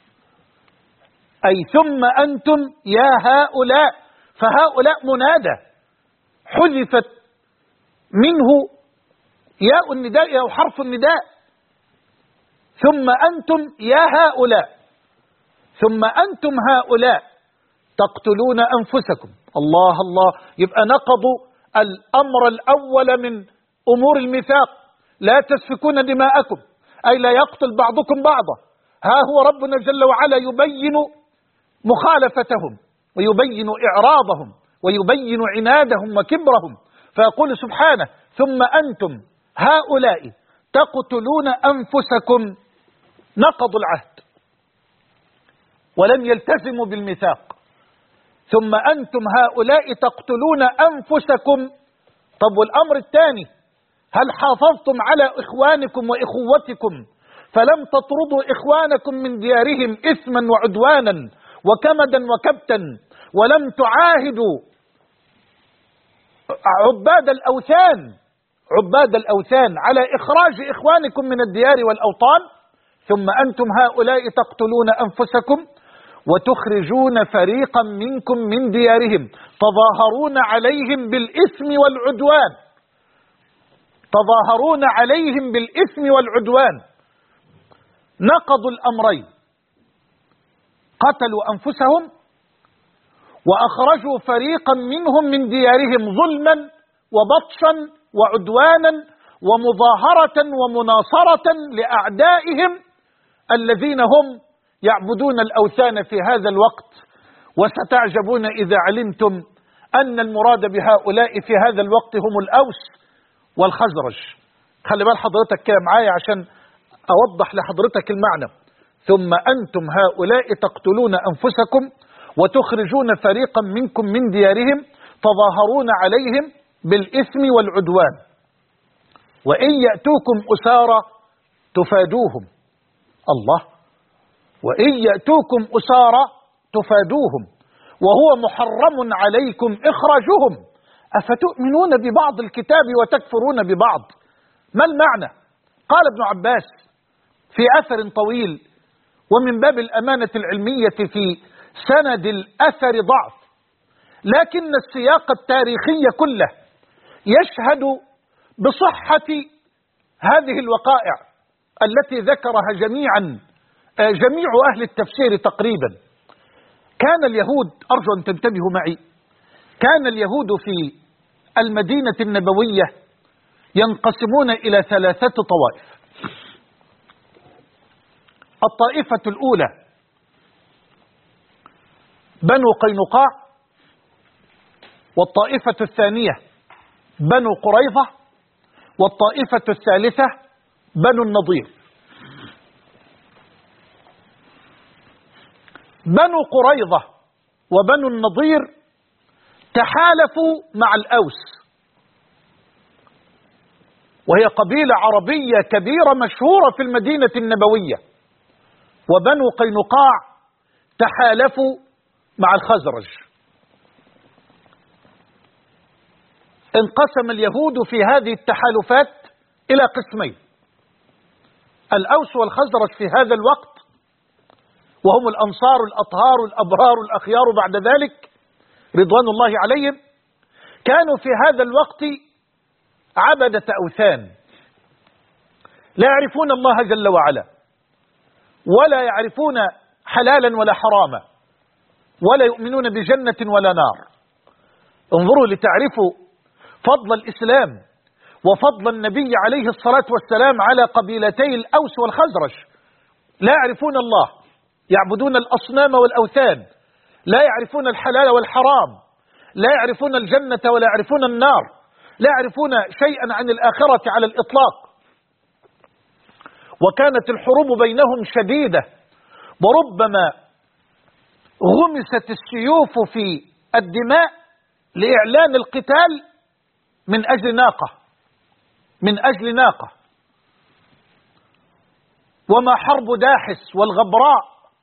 Speaker 1: أي ثم أنتم يا هؤلاء، فهؤلاء منادى حذفت منه ياء النداء أو حرف النداء. ثم أنتم يا هؤلاء، ثم أنتم هؤلاء تقتلون أنفسكم. الله الله، يبقى نقضوا الأمر الأول من أمور الميثاق: لا تسفكون دماءكم، أي لا يقتل بعضكم بعضا. ها هو ربنا جل وعلا يبين مخالفتهم ويبين إعراضهم ويبين عنادهم وكبرهم، فيقول سبحانه: ثم أنتم هؤلاء تقتلون أنفسكم. نقضوا العهد ولم يلتزموا بالميثاق. ثم أنتم هؤلاء تقتلون أنفسكم. طب والأمر الثاني: هل حافظتم على إخوانكم وإخوتكم فلم تطردوا إخوانكم من ديارهم إثما وعدوانا وكمدا وكبتا، ولم تعاهدوا عباد الأوثان على إخراج إخوانكم من الديار والأوطان؟ ثم أنتم هؤلاء تقتلون أنفسكم وتخرجون فريقا منكم من ديارهم، تظاهرون عليهم بالإثم والعدوان، تظاهرون عليهم بالإثم والعدوان. نقضوا الأمرين: قتلوا أنفسهم وأخرجوا فريقا منهم من ديارهم ظلما وبطشا وعدوانا ومظاهرة ومناصرة لأعدائهم الذين هم يعبدون الأوثان في هذا الوقت. وستعجبون إذا علمتم أن المراد بهؤلاء في هذا الوقت هم الأوس والخزرج. خلي بال حضرتك كده معايا عشان أوضح لحضرتك المعنى. ثم أنتم هؤلاء تقتلون أنفسكم وتخرجون فريقا منكم من ديارهم، تظاهرون عليهم بالإثم والعدوان، وإن يأتوكم أسارى تفادوهم. الله، وإن يأتوكم أسارى تفادوهم وهو محرم عليكم إخراجهم، أفتؤمنون ببعض الكتاب وتكفرون ببعض؟ ما المعنى؟ قال ابن عباس في أثر طويل، ومن باب الأمانة العلمية في سند الأثر ضعف، لكن السياق التاريخي كله يشهد بصحة هذه الوقائع التي ذكرها جميع أهل التفسير تقريبا. كان اليهود، أرجو أن تنتبهوا معي، كان اليهود في المدينة النبوية ينقسمون إلى 3 طوائف. الطائفة الأولى بنو قينقاع، والطائفة الثانية بنو قريظة، والطائفة الثالثة بنو النضير. بنو قريظة وبنو النضير تحالفوا مع الأوس، وهي قبيلة عربية كبيرة مشهورة في المدينة النبوية. وبنو قينقاع تحالفوا مع الخزرج. انقسم اليهود في هذه التحالفات إلى قسمين: الأوس والخزرج في هذا الوقت، وهم الأنصار الأطهار الأبرار الأخيار بعد ذلك رضوان الله عليهم، كانوا في هذا الوقت عبدة أوثان، لا يعرفون الله جل وعلا، ولا يعرفون حلالا ولا حراما، ولا يؤمنون بجنة ولا نار. انظروا لتعرفوا فضل الإسلام وفضل النبي عليه الصلاة والسلام على قبيلتي الأوس والخزرج. لا يعرفون الله يعبدون الأصنام والأوثان، لا يعرفون الحلال والحرام، لا يعرفون الجنة ولا يعرفون النار، لا يعرفون شيئا عن الآخرة على الإطلاق. وكانت الحروب بينهم شديدة، وربما غمست السيوف في الدماء لإعلان القتال من أجل ناقة، من أجل ناقة. وما حرب داحس والغبراء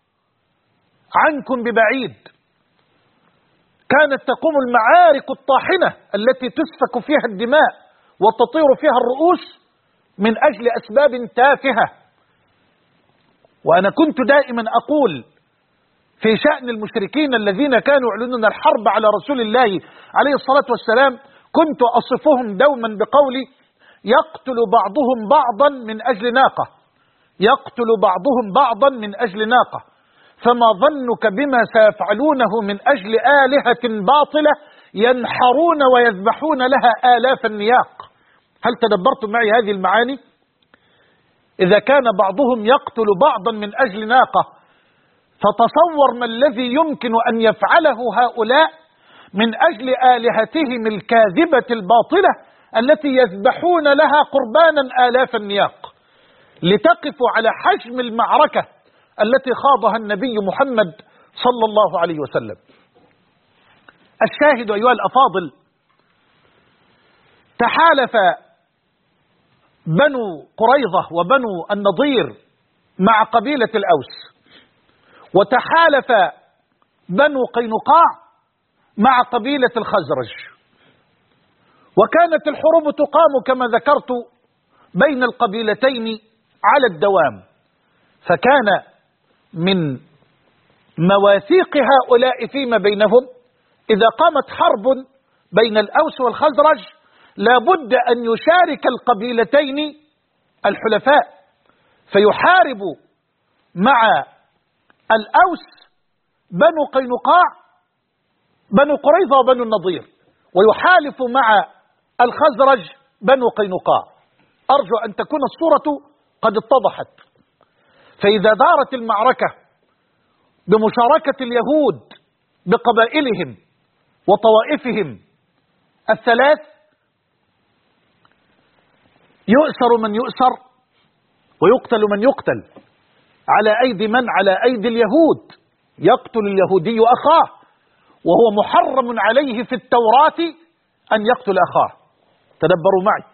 Speaker 1: عنكم ببعيد. كانت تقوم المعارك الطاحنة التي تسفك فيها الدماء وتطير فيها الرؤوس من أجل أسباب تافهة. وأنا كنت دائما أقول في شأن المشركين الذين كانوا يعلنون الحرب على رسول الله عليه الصلاة والسلام، كنت أصفهم دوما بقولي: يقتل بعضهم بعضا من أجل ناقة، يقتل بعضهم بعضا من أجل ناقة، فما ظنك بما سيفعلونه من أجل آلهة باطلة ينحرون ويذبحون لها آلاف النياق. هل تدبرتم معي هذه المعاني؟ إذا كان بعضهم يقتل بعضا من أجل ناقة، فتصور ما الذي يمكن أن يفعله هؤلاء من أجل آلهتهم الكاذبة الباطلة التي يذبحون لها قربانا آلاف النياق. لتقفوا على حجم المعركة التي خاضها النبي محمد صلى الله عليه وسلم. الشاهد أيها الأفاضل، تحالف بنو قريظة وبنو النضير مع قبيلة الأوس، وتحالف بنو قينقاع مع قبيلة الخزرج، وكانت الحروب تقام كما ذكرت بين القبيلتين على الدوام. فكان من مواثيق هؤلاء فيما بينهم إذا قامت حرب بين الأوس والخزرج لابد أن يشارك القبيلتين الحلفاء، فيحارب مع الأوس بنو قينقاع بنو قريظة وبنو النضير، ويحالف مع الخزرج بنو قينقاع. أرجو أن تكون الصورة قد اتضحت. فإذا دارت المعركة بمشاركة اليهود بقبائلهم وطوائفهم الثلاث، يؤسر من يؤسر ويقتل من يقتل. على أيدي من؟ على أيدي اليهود. يقتل اليهودي أخاه، وهو محرم عليه في التوراة أن يقتل أخاه. تدبروا معي،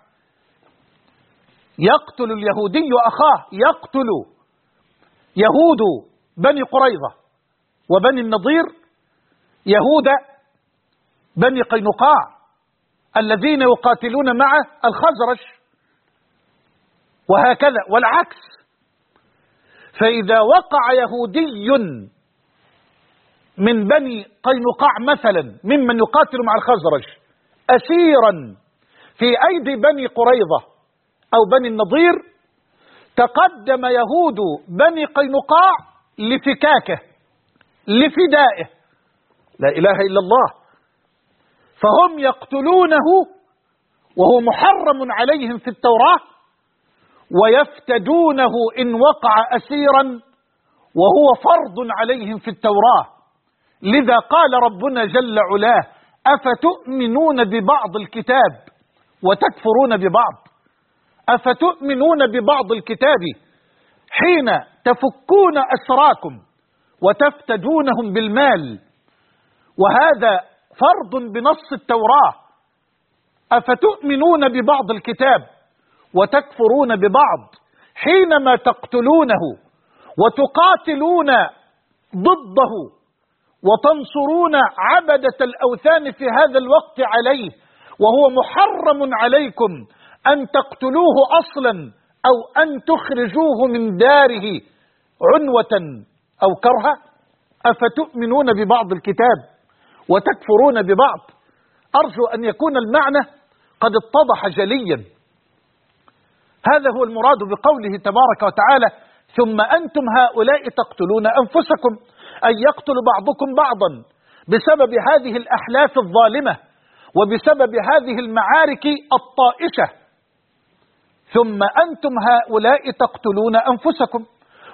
Speaker 1: يقتل اليهودي أخاه. يقتل يهود بني قريظة وبني النضير يهود بني قينقاع الذين يقاتلون مع الخزرج، وهكذا والعكس. فإذا وقع يهودي من بني قينقاع مثلا ممن يقاتل مع الخزرج أسيرا في أيدي بني قريظة أو بني النضير، تقدم يهود بني قينقاع لفكاكه لفدائه. لا إله إلا الله. فهم يقتلونه وهو محرم عليهم في التوراة، ويفتدونه إن وقع أسيرا وهو فرض عليهم في التوراة. لذا قال ربنا جل علاه: أفتؤمنون ببعض الكتاب وتكفرون ببعض. أفتؤمنون ببعض الكتاب حين تفكون أسراكم وتفتدونهم بالمال، وهذا فرض بنص التوراة. أفتؤمنون ببعض الكتاب وتكفرون ببعض حينما تقتلونه وتقاتلون ضده وتنصرون عبدة الأوثان في هذا الوقت عليه، وهو محرم عليكم أن تقتلوه أصلا أو أن تخرجوه من داره عنوة أو كرها. أفتؤمنون ببعض الكتاب وتكفرون ببعض. أرجو أن يكون المعنى قد اتضح جليا. هذا هو المراد بقوله تبارك وتعالى: ثم أنتم هؤلاء تقتلون أنفسكم، أن يقتل بعضكم بعضا بسبب هذه الأحلاف الظالمة وبسبب هذه المعارك الطائشة. ثم أنتم هؤلاء تقتلون أنفسكم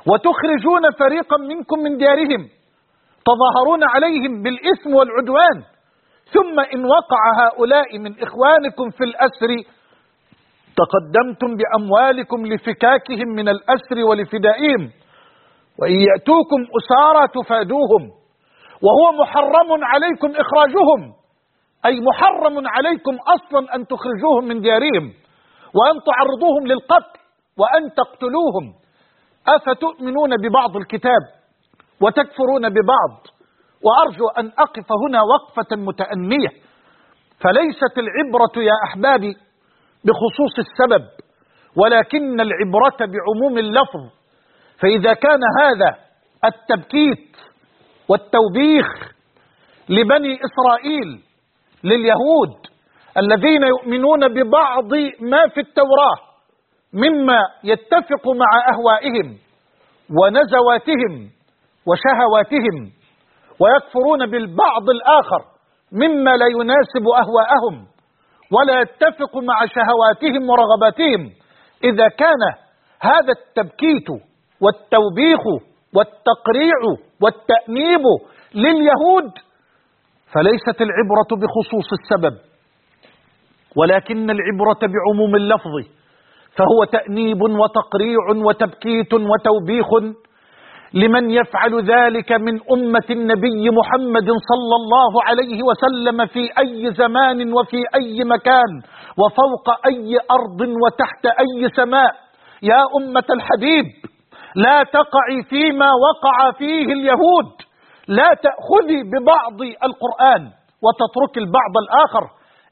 Speaker 1: وتخرجون فريقا منكم من ديارهم تظاهرون عليهم بالإثم والعدوان، ثم إن وقع هؤلاء من إخوانكم في الأسر تقدمتم بأموالكم لفكاكهم من الأسر ولفدائهم، وإن يأتوكم أسارى تفادوهم، وهو محرم عليكم إخراجهم، أي محرم عليكم أصلا أن تخرجوهم من ديارهم وأن تعرضوهم للقتل وأن تقتلوهم. أفتؤمنون ببعض الكتاب وتكفرون ببعض؟ وأرجو أن أقف هنا وقفة متأنية، فليست العبرة يا أحبابي بخصوص السبب، ولكن العبرة بعموم اللفظ. فإذا كان هذا التبكيت والتوبيخ لبني إسرائيل، لليهود الذين يؤمنون ببعض ما في التوراة مما يتفق مع أهوائهم ونزواتهم وشهواتهم، ويكفرون بالبعض الآخر مما لا يناسب أهواءهم ولا يتفق مع شهواتهم ورغباتهم، إذا كان هذا التبكيت والتوبيخ والتقريع والتأنيب لليهود فليست العبرة بخصوص السبب، ولكن العبرة بعموم اللفظ، فهو تأنيب وتقريع وتبكيت وتوبيخ لمن يفعل ذلك من أمة النبي محمد صلى الله عليه وسلم في أي زمان وفي أي مكان وفوق أي أرض وتحت أي سماء. يا أمة الحبيب، لا تقعي فيما وقع فيه اليهود، لا تأخذي ببعض القرآن وتترك البعض الآخر.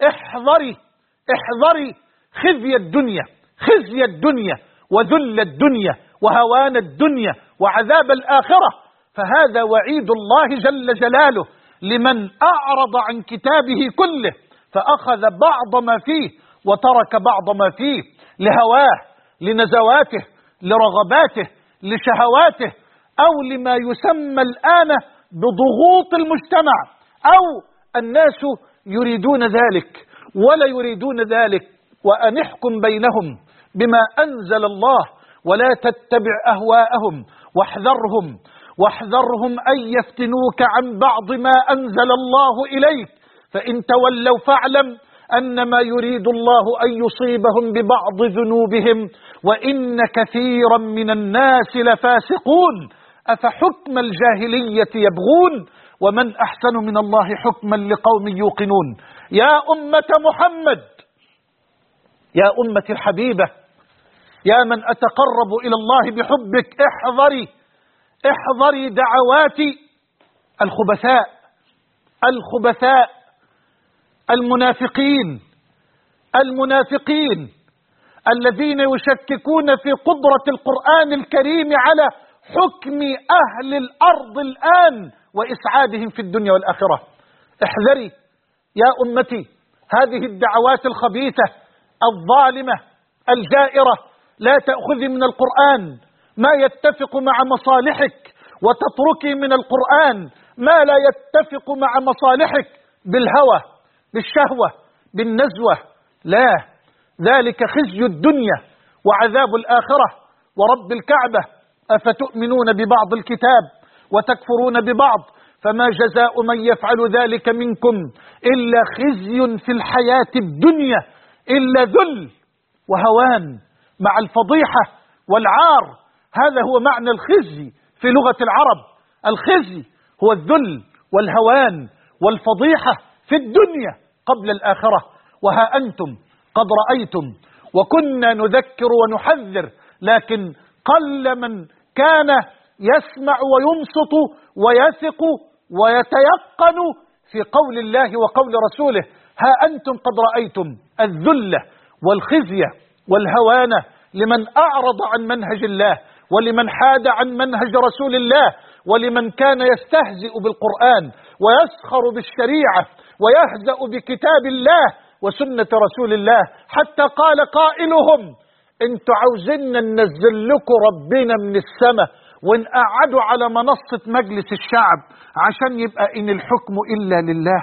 Speaker 1: احذري خزي الدنيا وذل الدنيا وهوان الدنيا وعذاب الآخرة، فهذا وعيد الله جل جلاله لمن أعرض عن كتابه كله فأخذ بعض ما فيه وترك بعض ما فيه لهواه، لنزواته، لرغباته، لشهواته، أو لما يسمى الآن بضغوط المجتمع، أو الناس يريدون ذلك ولا يريدون ذلك. وأن احكم بينهم بما أنزل الله ولا تتبع أهواءهم واحذرهم أن يفتنوك عن بعض ما أنزل الله إليك، فإن تولوا فاعلم أنما يريد الله أن يصيبهم ببعض ذنوبهم وإن كثيرا من الناس لفاسقون. أفحكم الجاهلية يبغون ومن أحسن من الله حكما لقوم يوقنون. يا أمة محمد، يا أمة الحبيبة، يا من أتقرب إلى الله بحبك، احذري دعوات الخبثاء المنافقين الذين يشككون في قدرة القرآن الكريم على حكم أهل الأرض الآن وإسعادهم في الدنيا والآخرة. احذري يا أمتي هذه الدعوات الخبيثة الظالمة الجائرة، لا تأخذي من القرآن ما يتفق مع مصالحك وتتركي من القرآن ما لا يتفق مع مصالحك بالهوى، بالشهوة، بالنزوة. لا، ذلك خزي الدنيا وعذاب الآخرة. ورب الكعبة، أفتؤمنون ببعض الكتاب وتكفرون ببعض، فما جزاء من يفعل ذلك منكم إلا خزي في الحياة الدنيا، إلا ذل وهوان مع الفضيحة والعار. هذا هو معنى الخزي في لغة العرب. الخزي هو الذل والهوان والفضيحة في الدنيا قبل الآخرة. وها أنتم قد رأيتم، وكنا نذكر ونحذر، لكن قل من كان يسمع وينصت ويثق ويتيقن في قول الله وقول رسوله. ها أنتم قد رأيتم الذل والخزي والهوان لمن أعرض عن منهج الله ولمن حاد عن منهج رسول الله ولمن كان يستهزئ بالقرآن ويسخر بالشريعة ويهزأ بكتاب الله وسنة رسول الله، حتى قال قائلهم: انتوا عاوزين ننزل لكم ربنا من السماء ونقعدوا على منصة مجلس الشعب عشان يبقى إن الحكم إلا لله.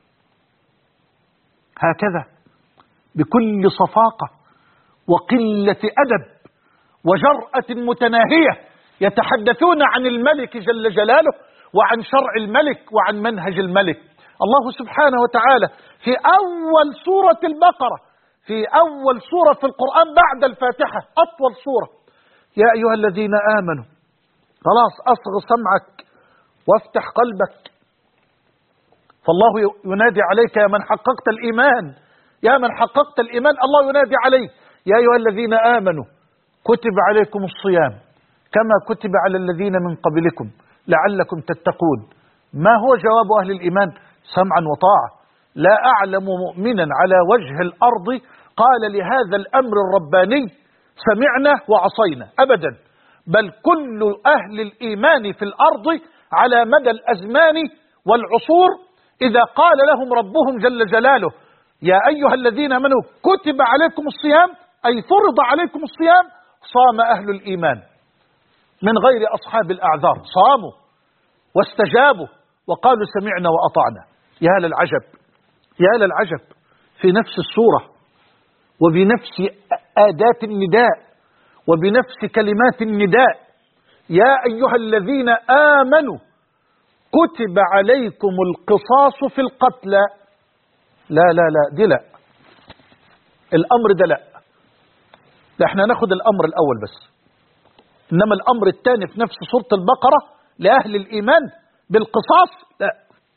Speaker 1: هكذا بكل صفاقة وقلة أدب وجرأة متناهية يتحدثون عن الملك جل جلاله وعن شرع الملك وعن منهج الملك. الله سبحانه وتعالى في أول سورة البقرة، في أول سورة في القرآن بعد الفاتحة، أطول سورة: يا أيها الذين آمنوا. خلاص، أصغ سمعك وافتح قلبك، فالله ينادي عليك يا من حققت الإيمان، يا من حققت الإيمان، الله ينادي عليك: يا أيها الذين آمنوا كتب عليكم الصيام كما كتب على الذين من قبلكم لعلكم تتقون. ما هو جواب أهل الإيمان؟ سمعا وطاعة. لا أعلم مؤمنا على وجه الأرض قال لهذا الأمر الرباني سمعنا وعصينا أبدا، بل كل أهل الإيمان في الأرض على مدى الأزمان والعصور إذا قال لهم ربهم جل جلاله: يا أيها الذين آمنوا كتب عليكم الصيام، أي فرض عليكم الصيام، صام أهل الإيمان من غير أصحاب الأعذار، صاموا واستجابوا وقالوا سمعنا وأطعنا. يا للعجب، يا للعجب، في نفس السورة وبنفس آدات النداء وبنفس كلمات النداء: يا أيها الذين آمنوا كتب عليكم القصاص في القتلى. لا لا لا، دي لا، الأمر ده لا، ده احنا ناخد الأمر الأول بس، إنما الأمر الثاني في نفس سورة البقرة لأهل الإيمان بالقصاص لا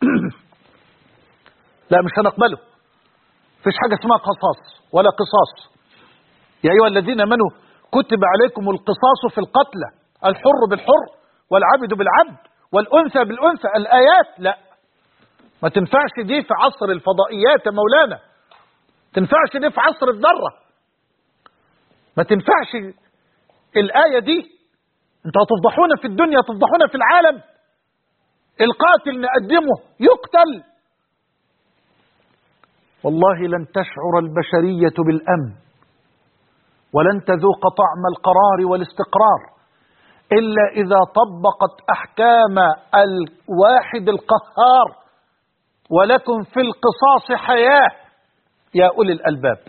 Speaker 1: لا، مش هنقبله. فيش حاجة اسمها قصاص ولا قصاص. يا أيها الذين آمنوا كتب عليكم القصاص في القتلى، الحر بالحر والعبد بالعبد والأنثى بالأنثى، الآيات لا، ما تنفعش دي في عصر الفضائيات يا مولانا، تنفعش دي في عصر الذرة، ما تنفعش الآية دي. انتوا هتفضحونا في الدنيا، تفضحونا في العالم. القاتل نقدمه يقتل. والله لن تشعر البشرية بالأمن ولن تذوق طعم القرار والاستقرار إلا إذا طبقت أحكام الواحد القهار: ولكم في القصاص حياة يا أولي الألباب.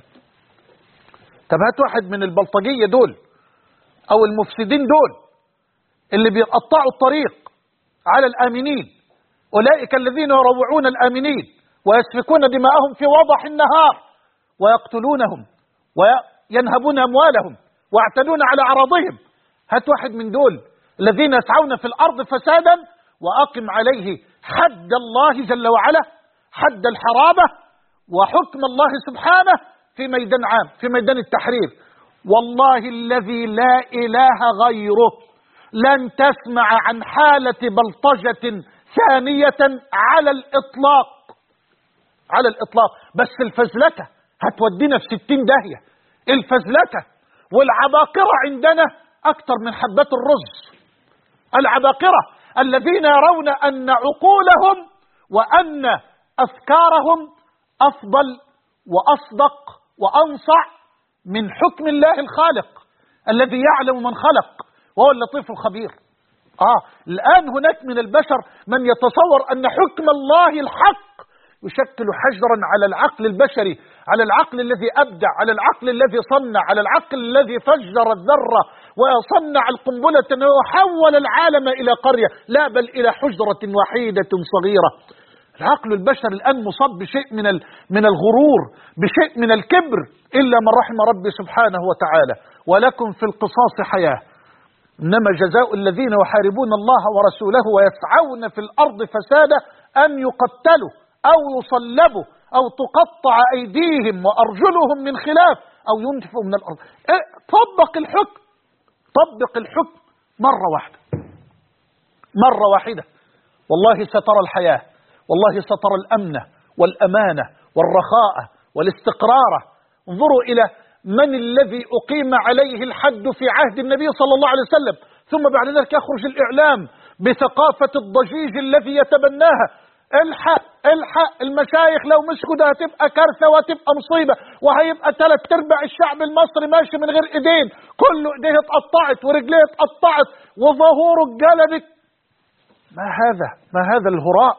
Speaker 1: طب هات واحد من البلطجية دول أو المفسدين دول اللي بيقطعوا الطريق على الآمنين، أولئك الذين يروعون الآمنين ويسفكون دماءهم في وضح النهار ويقتلونهم وينهبون أموالهم ويعتدون على أعراضهم. هات واحد من دول الذين يسعون في الأرض فسادا وأقم عليه حد الله جل وعلا، حد الحرابة وحكم الله سبحانه في ميدان عام، في ميدان التحرير. والله الذي لا إله غيره لن تسمع عن حالة بلطجة ثانية على الإطلاق، على الإطلاق. بس الفزلكة هتودينا في 60 داهية، الفزلكة والعباقرة عندنا أكثر من حبات الرز. العباقرة الذين يرون أن عقولهم وأن أفكارهم أفضل وأصدق وأنصع من حكم الله الخالق الذي يعلم من خلق وهو اللطيف الخبير. الآن هناك من البشر من يتصور أن حكم الله الحق يشكل حجرا على العقل البشري، على العقل الذي أبدع، على العقل الذي صنع، على العقل الذي فجر الذرة وصنع القنبلة وحول العالم إلى قرية، لا بل إلى حجرة وحيدة صغيرة. العقل البشري الآن مصاب بشيء من الغرور، بشيء من الكبر، إلا من رحم ربي سبحانه وتعالى. ولكم في القصاص حياة، إنما جزاء الذين يحاربون الله ورسوله ويسعون في الأرض فسادا أن يقتلوا أو يصلبوا أو تقطع أيديهم وأرجلهم من خلاف أو ينفوا من الأرض. طبق الحكم، طبق الحكم مرة واحدة، مرة واحدة، والله سترى الحياة، والله سترى الأمن والأمانة والرخاء والاستقرار. انظروا إلى من الذي أقيم عليه الحد في عهد النبي صلى الله عليه وسلم، ثم بعد ذلك يخرج الإعلام بثقافة الضجيج الذي يتبناها: الحق الحق، المشايخ لو مسكوا ده هتبقى كارثة وهتبقى مصيبة، وهيبقى 3/4 الشعب المصري ماشي من غير ايدين، كله ايديه اتقطعت ورجليه اتقطعت وظهوره اتجلبت. ما هذا الهراء؟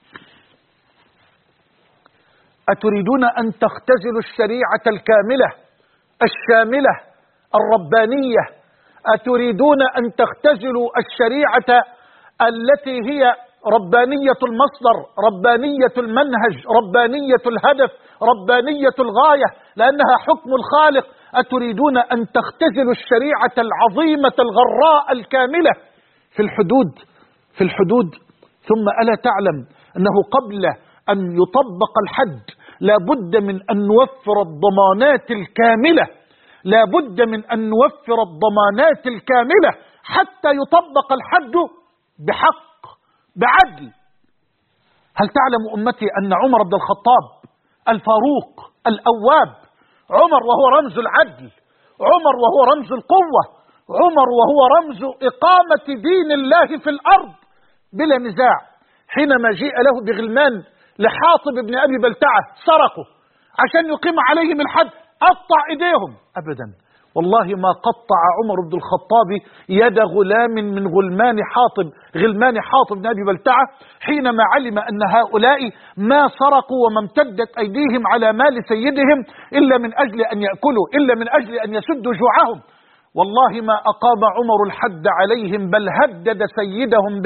Speaker 1: أتريدون أن تختزلوا الشريعة الكاملة الشاملة الربانية أتريدون أن تختزلوا الشريعة التي هي ربانية المصدر، ربانية المنهج، ربانية الهدف، ربانية الغاية، لأنها حكم الخالق. أتريدون أن تختزلوا الشريعة العظيمة الغراء الكاملة في الحدود. ثم ألا تعلم أنه قبل أن يطبق الحد لا بد من أن نوفر الضمانات الكاملة، لا بد من أن نوفر الضمانات الكاملة حتى يطبق الحد بحق بعدل. هل تعلم أمتي أن عمر بن الخطاب الفاروق الأواب، عمر وهو رمز العدل، عمر وهو رمز القوة، عمر وهو رمز إقامة دين الله في الأرض بلا نزاع، حينما جيء له بغلمان لحاطب بن أبي بلتعة سرقوا عشان يقيم عليهم الحد، قطع إيديهم أبدا. والله ما قطع عمر بن الخطاب يد غلام من غلمان حاطب بن أبي بلتعة حينما علم أن هؤلاء ما سرقوا وما امتدت أيديهم على مال سيدهم إلا من أجل أن يأكلوا، إلا من أجل أن يسدوا جوعهم. والله ما أقام عمر الحد عليهم، بل هدد سيدهم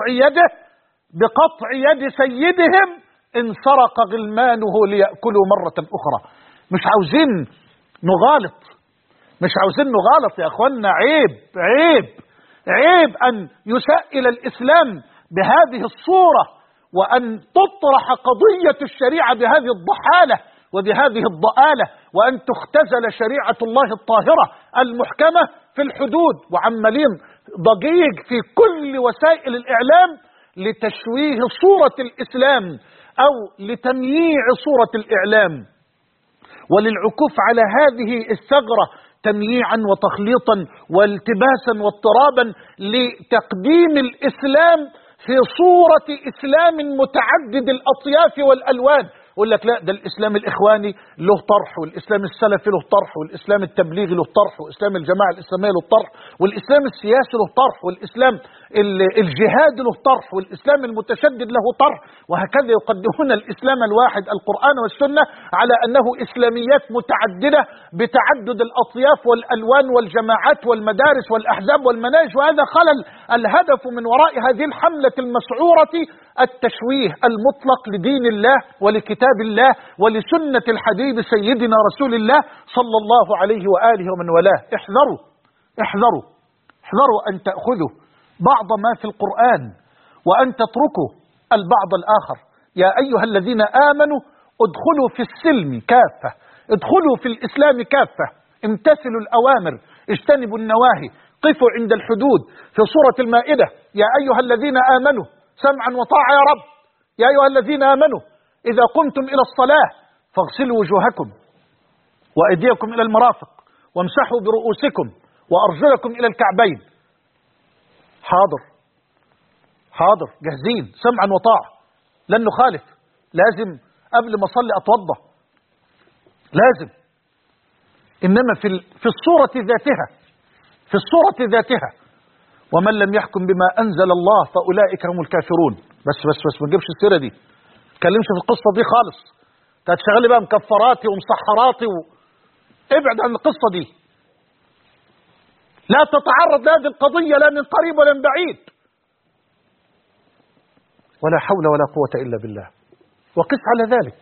Speaker 1: بقطع يد سيدهم إن سرق غلمانه ليأكلوا مرة أخرى. مش عاوزين نغالط يا أخوانا. عيب أن يسائل الإسلام بهذه الصورة، وأن تطرح قضية الشريعة بهذه الضحالة وبهذه الضآلة، وأن تختزل شريعة الله الطاهرة المحكمة في الحدود. وعمالين ضجيج في كل وسائل الإعلام لتشويه صورة الإسلام أو لتمييع صورة الإعلام وللعكوف على هذه الثغرة تمييعا وتخليطا والتباسا واضطرابا لتقديم الإسلام في صورة إسلام متعدد الأطياف والألوان. يقول لك لا، ده الإسلام الإخواني له طرح، والإسلام السلفي له طرح، والإسلام التبليغي له طرح، والإسلام الجماعة الإسلامية له طرح، والإسلام السياسي له طرح، والإسلام الجهاد له طرح، والإسلام المتشدد له طرح. وهكذا يقدمون الإسلام الواحد القرآن والسنة على أنه إسلاميات متعددة بتعدد الأطياف والألوان والجماعات والمدارس والأحزاب والمناهج. وهذا خلل. الهدف من وراء هذه الحملة المسعورة التشويه المطلق لدين الله ولكتاب الله ولسنة الحبيب سيدنا رسول الله صلى الله عليه وآله ومن والاه. احذروا أن تأخذوا بعض ما في القرآن وأن تتركوا البعض الآخر. يا أيها الذين آمنوا ادخلوا في السلم كافة، ادخلوا في الإسلام كافة، امتثلوا الأوامر، اجتنبوا النواهي، قفوا عند الحدود. في سورة المائدة يا أيها الذين آمنوا سمعا وطاعة يا رب، يا أيها الذين آمنوا إذا قمتم إلى الصلاة فاغسلوا وجوهكم وأيديكم إلى المرافق وامسحوا برؤوسكم وأرجلكم إلى الكعبين. حاضر جاهزين سمعا وطاعة، لن نخالف. لازم قبل ما أصلي أتوضى، لازم. إنما في الصورة ذاتها ومن لم يحكم بما أنزل الله فأولئك هم الكافرون. بس ما تجيبش السيرة دي، ما تكلمش في القصة دي خالص. تشتغلي بقى مكفراتي ومسحراتي ابعد عن القصة دي. لا تتعرض لهذه القضية لا من قريب ولا من بعيد. ولا حول ولا قوة إلا بالله. وقس على ذلك.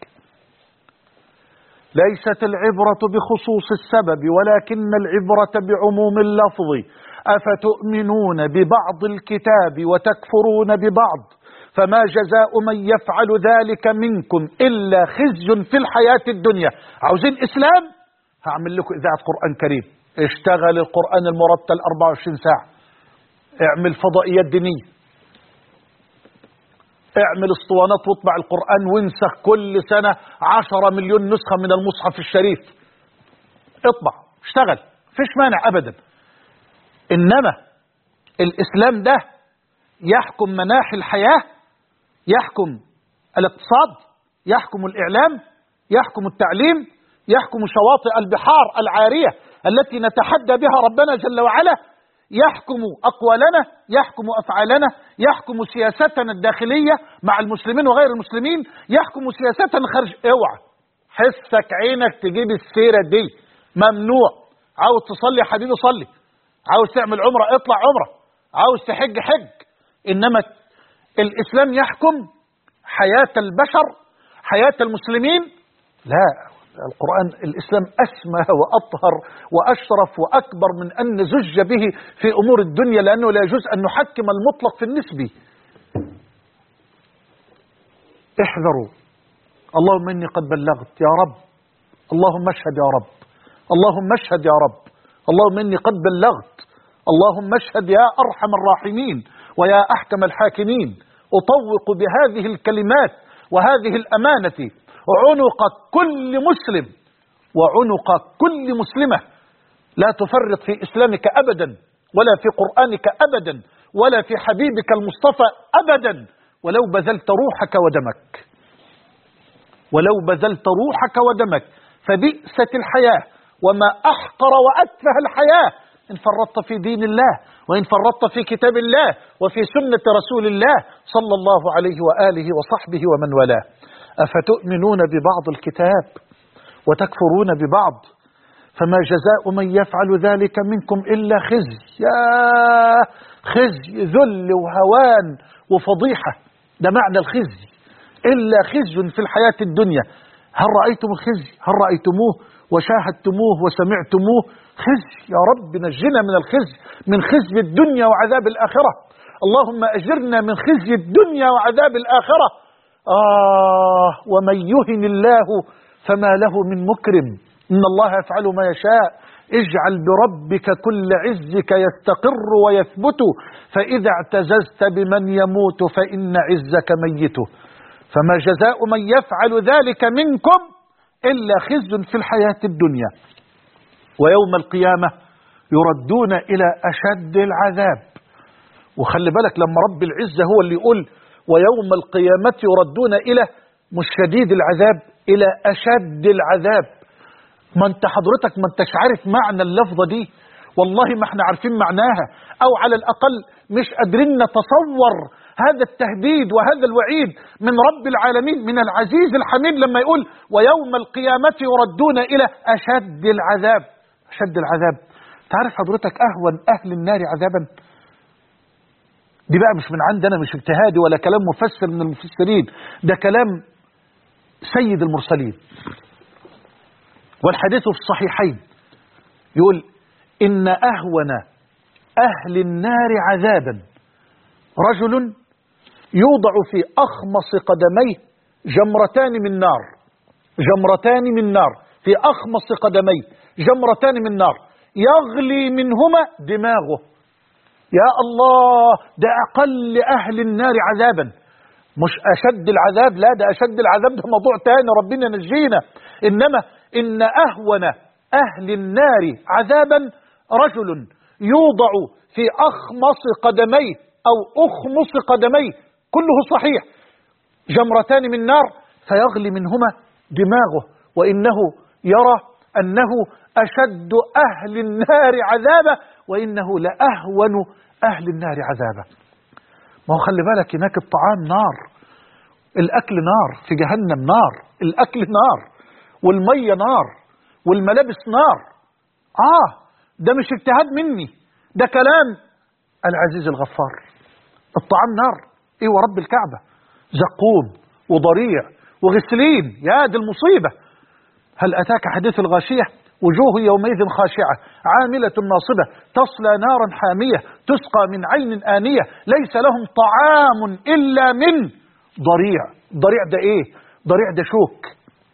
Speaker 1: ليست العبرة بخصوص السبب ولكن العبرة بعموم اللفظ. أفتؤمنون ببعض الكتاب وتكفرون ببعض فما جزاء من يفعل ذلك منكم إلا خزي في الحياة الدنيا. عاوزين إسلام؟ هعمل لكم إذاعة قرآن كريم. اشتغل القرآن المرتل 24 ساعة. اعمل فضائيات دينية، اعمل اسطوانات واطبع القرآن وانسخ كل سنة 10 مليون نسخة من المصحف الشريف. اطبع، اشتغل، فيش مانع أبدا. إنما الإسلام ده يحكم مناحي الحياة، يحكم الاقتصاد، يحكم الإعلام، يحكم التعليم، يحكم شواطئ البحار العارية التي نتحدى بها ربنا جل وعلا، يحكم أقوالنا، يحكم أفعالنا، يحكم سياستنا الداخلية مع المسلمين وغير المسلمين، يحكم سياستنا خارج. اوعى حسك عينك تجيب السيرة دي، ممنوع. عاوز تصلي يا حبيبي صلي، عاوز تعمل عمرة اطلع عمرة، عاوز تحج حج. إنما الإسلام يحكم حياة البشر، حياة المسلمين. لا، القرآن الإسلام أسمى وأطهر وأشرف وأكبر من أن نزج به في أمور الدنيا، لأنه لا يجوز أن نحكم المطلق في النسبي. احذروا. اللهم إني قد بلغت يا رب، اللهم اشهد يا رب، اللهم اشهد يا رب، اللهم إني قد بلغت، اللهم اشهد يا أرحم الراحمين ويا أحكم الحاكمين. أطوق بهذه الكلمات وهذه الأمانة عنق كل مسلم وعنق كل مسلمة. لا تفرط في إسلامك أبدا، ولا في قرآنك أبدا، ولا في حبيبك المصطفى أبدا، ولو بذلت روحك ودمك، ولو بذلت روحك ودمك. فبئست الحياة وما أحقر وأتفه الحياة إن فرطت في دين الله، وإن فرطت في كتاب الله وفي سنة رسول الله صلى الله عليه وآله وصحبه ومن والاه. أفتؤمنون ببعض الكتاب وتكفرون ببعض؟ فما جزاء من يفعل ذلك منكم إلا خزي. يا خزي، ذل وهوان وفضيحة، ده معنى الخزي. إلا خزي في الحياة الدنيا. هل رأيتم الخزي؟ هل رأيتموه وشاهدتموه وسمعتموه؟ خزي. يا رب نجنا من الخزي، من خزي الدنيا وعذاب الآخرة. اللهم أجرنا من خزي الدنيا وعذاب الآخرة. ومن يهن الله فما له من مكرم، إن الله يفعل ما يشاء. اجعل بربك كل عزك يستقر ويثبت، فإذا اعتززت بمن يموت فإن عزك ميت. فما جزاء من يفعل ذلك منكم إلا خزي في الحياة الدنيا، ويوم القيامة يردون إلى أشد العذاب. وخلي بالك لما رب العزة هو اللي يقول ويوم القيامة يردون إلى مش شديد العذاب، إلى أشد العذاب. ما انت حضرتك ما انتش عارف معنى اللفظة دي، والله ما احنا عارفين معناها، أو على الأقل مش قادرين نتصور هذا التهديد وهذا الوعيد من رب العالمين، من العزيز الحميد، لما يقول ويوم القيامة يردون إلى أشد العذاب. أشد العذاب. تعرف حضرتك أهون أهل النار عذابا؟ دي بقى مش من عندنا، مش اجتهادي ولا كلام مفسر من المفسرين، ده كلام سيد المرسلين، والحديث في الصحيحين يقول إن أهون أهل النار عذابا رجل يوضع في أخمص قدميه جمرتان من نار، جمرتان من نار، في أخمص قدميه جمرتان من نار، يغلي منهما دماغه. يا الله، ده أقل أهل النار عذابا، مش أشد العذاب، لا ده أشد العذاب ده موضوع تاني، ربنا نجينا. إنما إن أهون أهل النار عذابا رجل يوضع في أخمص قدميه أو أخمص قدميه، كله صحيح، جمرتان من نار فيغلي منهما دماغه، وإنه يرى أنه أشد أهل النار عذابا وإنه لأهون أهل النار عذابا. ما هو خلي بالك هناك الطعام نار، الأكل نار، في جهنم نار، الأكل نار، والمية نار، والملابس نار. ده مش اجتهاد مني، ده كلام العزيز الغفار. الطعام نار، ايه ورب الكعبة، زقوم وضريع وغسلين، يا دي المصيبة. هل أتاك حديث الغاشية؟ وجوه يومئذ خاشعة عاملة ناصبة تصلى نارا حامية تسقى من عين آنية ليس لهم طعام إلا من ضريع. ضريع ده ايه؟ ضريع ده شوك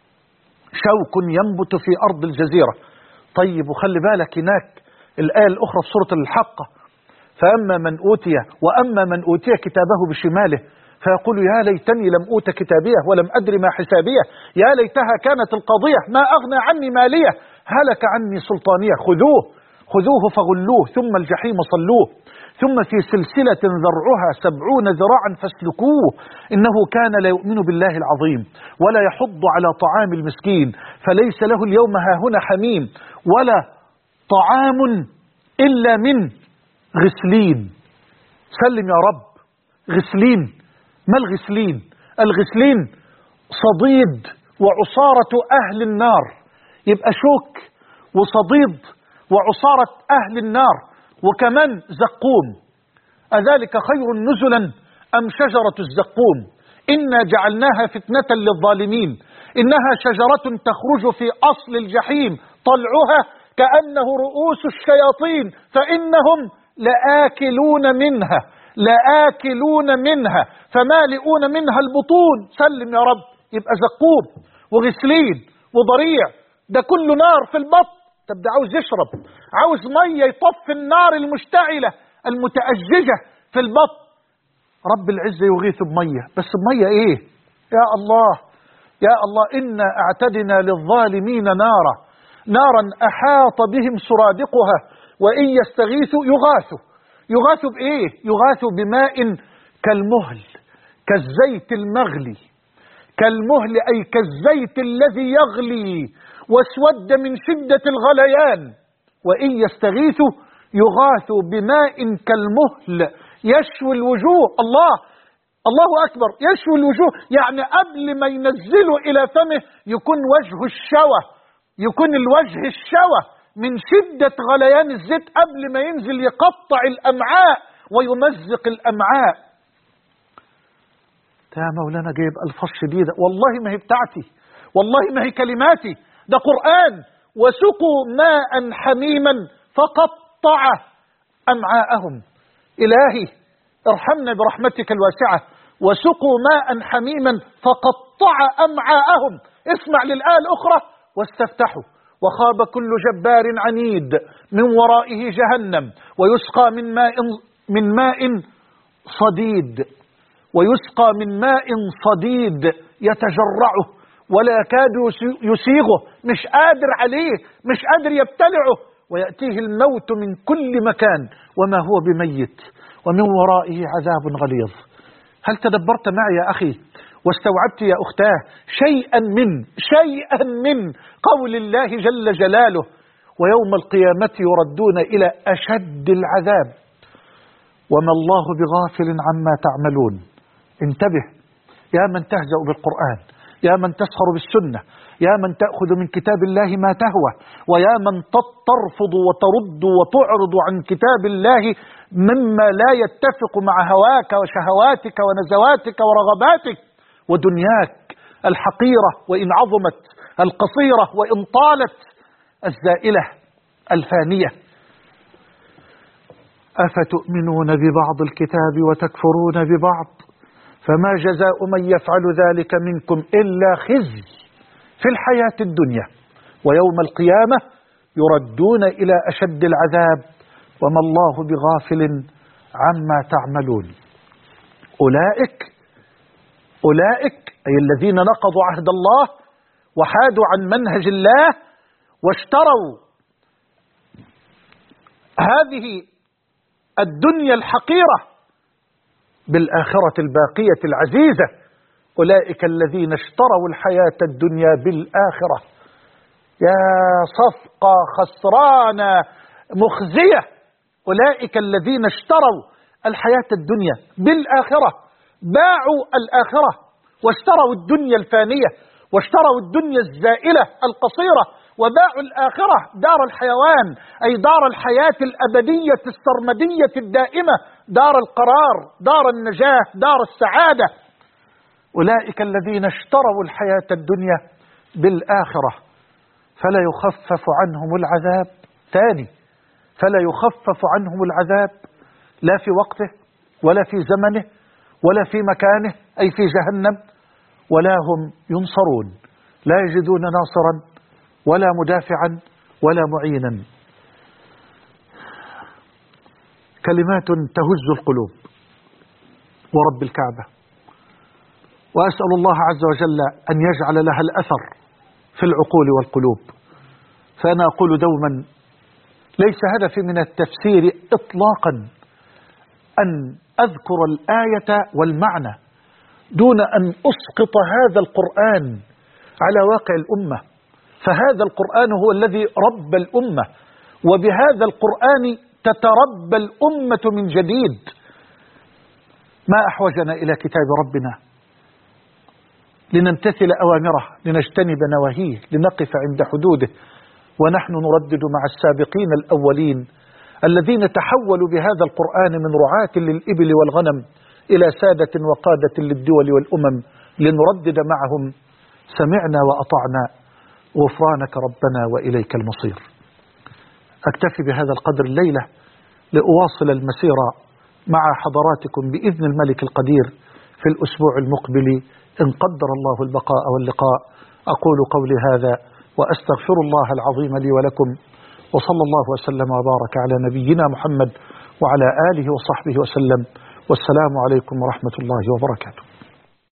Speaker 1: ينبت في أرض الجزيرة. طيب وخلي بالك هناك الآية الأخرى في سورة الحاقة، فأما من أوتي وأما من أوتي كتابه بشماله فيقول يا ليتني لم أوت كتابيه ولم أدر ما حسابيه، يا ليتها كانت القضية ما أغنى عني ماليه هلك عني سلطانيه. خذوه فغلوه ثم الجحيم صلوه ثم في سلسلة ذرعها 70 ذراعا فاسلكوه إنه كان لا يؤمن بالله العظيم ولا يحض على طعام المسكين فليس له اليوم هاهنا حميم ولا طعام إلا من غسلين. سلم يا رب. غسلين، ما الغسلين؟ الغسلين صديد وعصارة أهل النار، يبقى شوك وصديد وعصارة أهل النار. وكمان زقوم. أذلك خير نزلا أم شجرة الزقوم؟ إنا جعلناها فتنة للظالمين، إنها شجرة تخرج في أصل الجحيم طلعها كأنه رؤوس الشياطين فإنهم لآكلون منها فمالئون منها البطون. سلم يا رب. يبقى زقوم وغسلين وضريع، ده كله نار في البطن. طب ده عاوز يشرب، عاوز مية يطفي النار المشتعلة المتأججة في البطن. رب العزة يغيث بمية، بس بمية ايه؟ يا الله يا الله، إنا اعتدنا للظالمين نارا أحاط بهم سرادقها وإن يستغيثوا يغاثوا بإيه؟ يغاثوا بماء كالمهل، كالزيت المغلي، كالمهل أي كالزيت الذي يغلي واسود من شدة الغليان. وإن يستغيثوا يغاثوا بماء كالمهل يشوي الوجوه. الله أكبر، يشوي الوجوه، يعني قبل ما ينزلوا إلى فمه يكون وجهه الشوى، يكون الوجه الشوى من شدة غليان الزيت قبل ما ينزل يقطع الأمعاء ويمزق الأمعاء. يا مولانا جايب ألفاظ شديدة، والله ما هي بتاعتي، والله ما هي كلماتي، ده قرآن. وسقوا ماء حميما فقطع أمعاءهم. إلهي ارحمنا برحمتك الواسعة. وسقوا ماء حميما فقطع أمعاءهم. اسمع للآية الأخرى: واستفتحوا وخاب كل جبار عنيد من ورائه جهنم ويسقى من ماء صديد، ويسقى من ماء صديد يتجرعه ولا يكاد يسيغه، مش قادر عليه، مش قادر يبتلعه، ويأتيه الموت من كل مكان وما هو بميت ومن ورائه عذاب غليظ. هل تدبرت معي يا أخي واستوعبت يا أختاه شيئا من قول الله جل جلاله: ويوم القيامة يردون إلى أشد العذاب وما الله بغافل عما تعملون. انتبه يا من تهزأ بالقرآن، يا من تسخر بالسنة، يا من تأخذ من كتاب الله ما تهوى، ويا من ترفض وترد وتعرض عن كتاب الله مما لا يتفق مع هواك وشهواتك ونزواتك ورغباتك ودنياك الحقيرة وإن عظمت، القصيرة وإن طالت، الزائلة الفانية. أفتؤمنون ببعض الكتاب وتكفرون ببعض فما جزاء من يفعل ذلك منكم إلا خزي في الحياة الدنيا ويوم القيامة يردون إلى أشد العذاب وما الله بغافل عما تعملون. أولئك أي الذين نقضوا عهد الله وحادوا عن منهج الله واشتروا هذه الدنيا الحقيرة بالآخرة الباقية العزيزة. أولئك الذين اشتروا الحياة الدنيا بالآخرة. يا صفقة خسرانة مخزية. أولئك الذين اشتروا الحياة الدنيا بالآخرة، باعوا الآخرة واشتروا الدنيا الفانية واشتروا الدنيا الزائلة القصيرة وباعوا الآخرة دار الحيوان، أي دار الحياة الأبدية السرمدية الدائمة، دار القرار، دار النجاة، دار السعادة. أولئك الذين اشتروا الحياة الدنيا بالآخرة فلا يخفف عنهم العذاب. ثاني، فلا يخفف عنهم العذاب لا في وقته ولا في زمنه ولا في مكانه، أي في جهنم، ولا هم ينصرون، لا يجدون ناصرا ولا مدافعا ولا معينا. كلمات تهز القلوب ورب الكعبة، وأسأل الله عز وجل أن يجعل لها الأثر في العقول والقلوب. فأنا أقول دوما ليس هدفي من التفسير إطلاقا أن أذكر الآية والمعنى دون أن أسقط هذا القرآن على واقع الأمة، فهذا القرآن هو الذي ربى الأمة، وبهذا القرآن تتربى الأمة من جديد. ما أحوجنا إلى كتاب ربنا لنمتثل أوامره، لنجتنب نواهيه، لنقف عند حدوده، ونحن نردد مع السابقين الأولين الذين تحولوا بهذا القرآن من رعاة للإبل والغنم إلى سادة وقادة للدول والأمم لنردد معهم سمعنا وأطعنا غفرانك ربنا وإليك المصير. أكتفي بهذا القدر الليلة لأواصل المسيرة مع حضراتكم بإذن الملك القدير في الأسبوع المقبل إن قدر الله البقاء واللقاء. أقول قولي هذا وأستغفر الله العظيم لي ولكم، وصلى الله وسلم وبارك على نبينا محمد وعلى آله وصحبه وسلم، والسلام عليكم ورحمة الله وبركاته.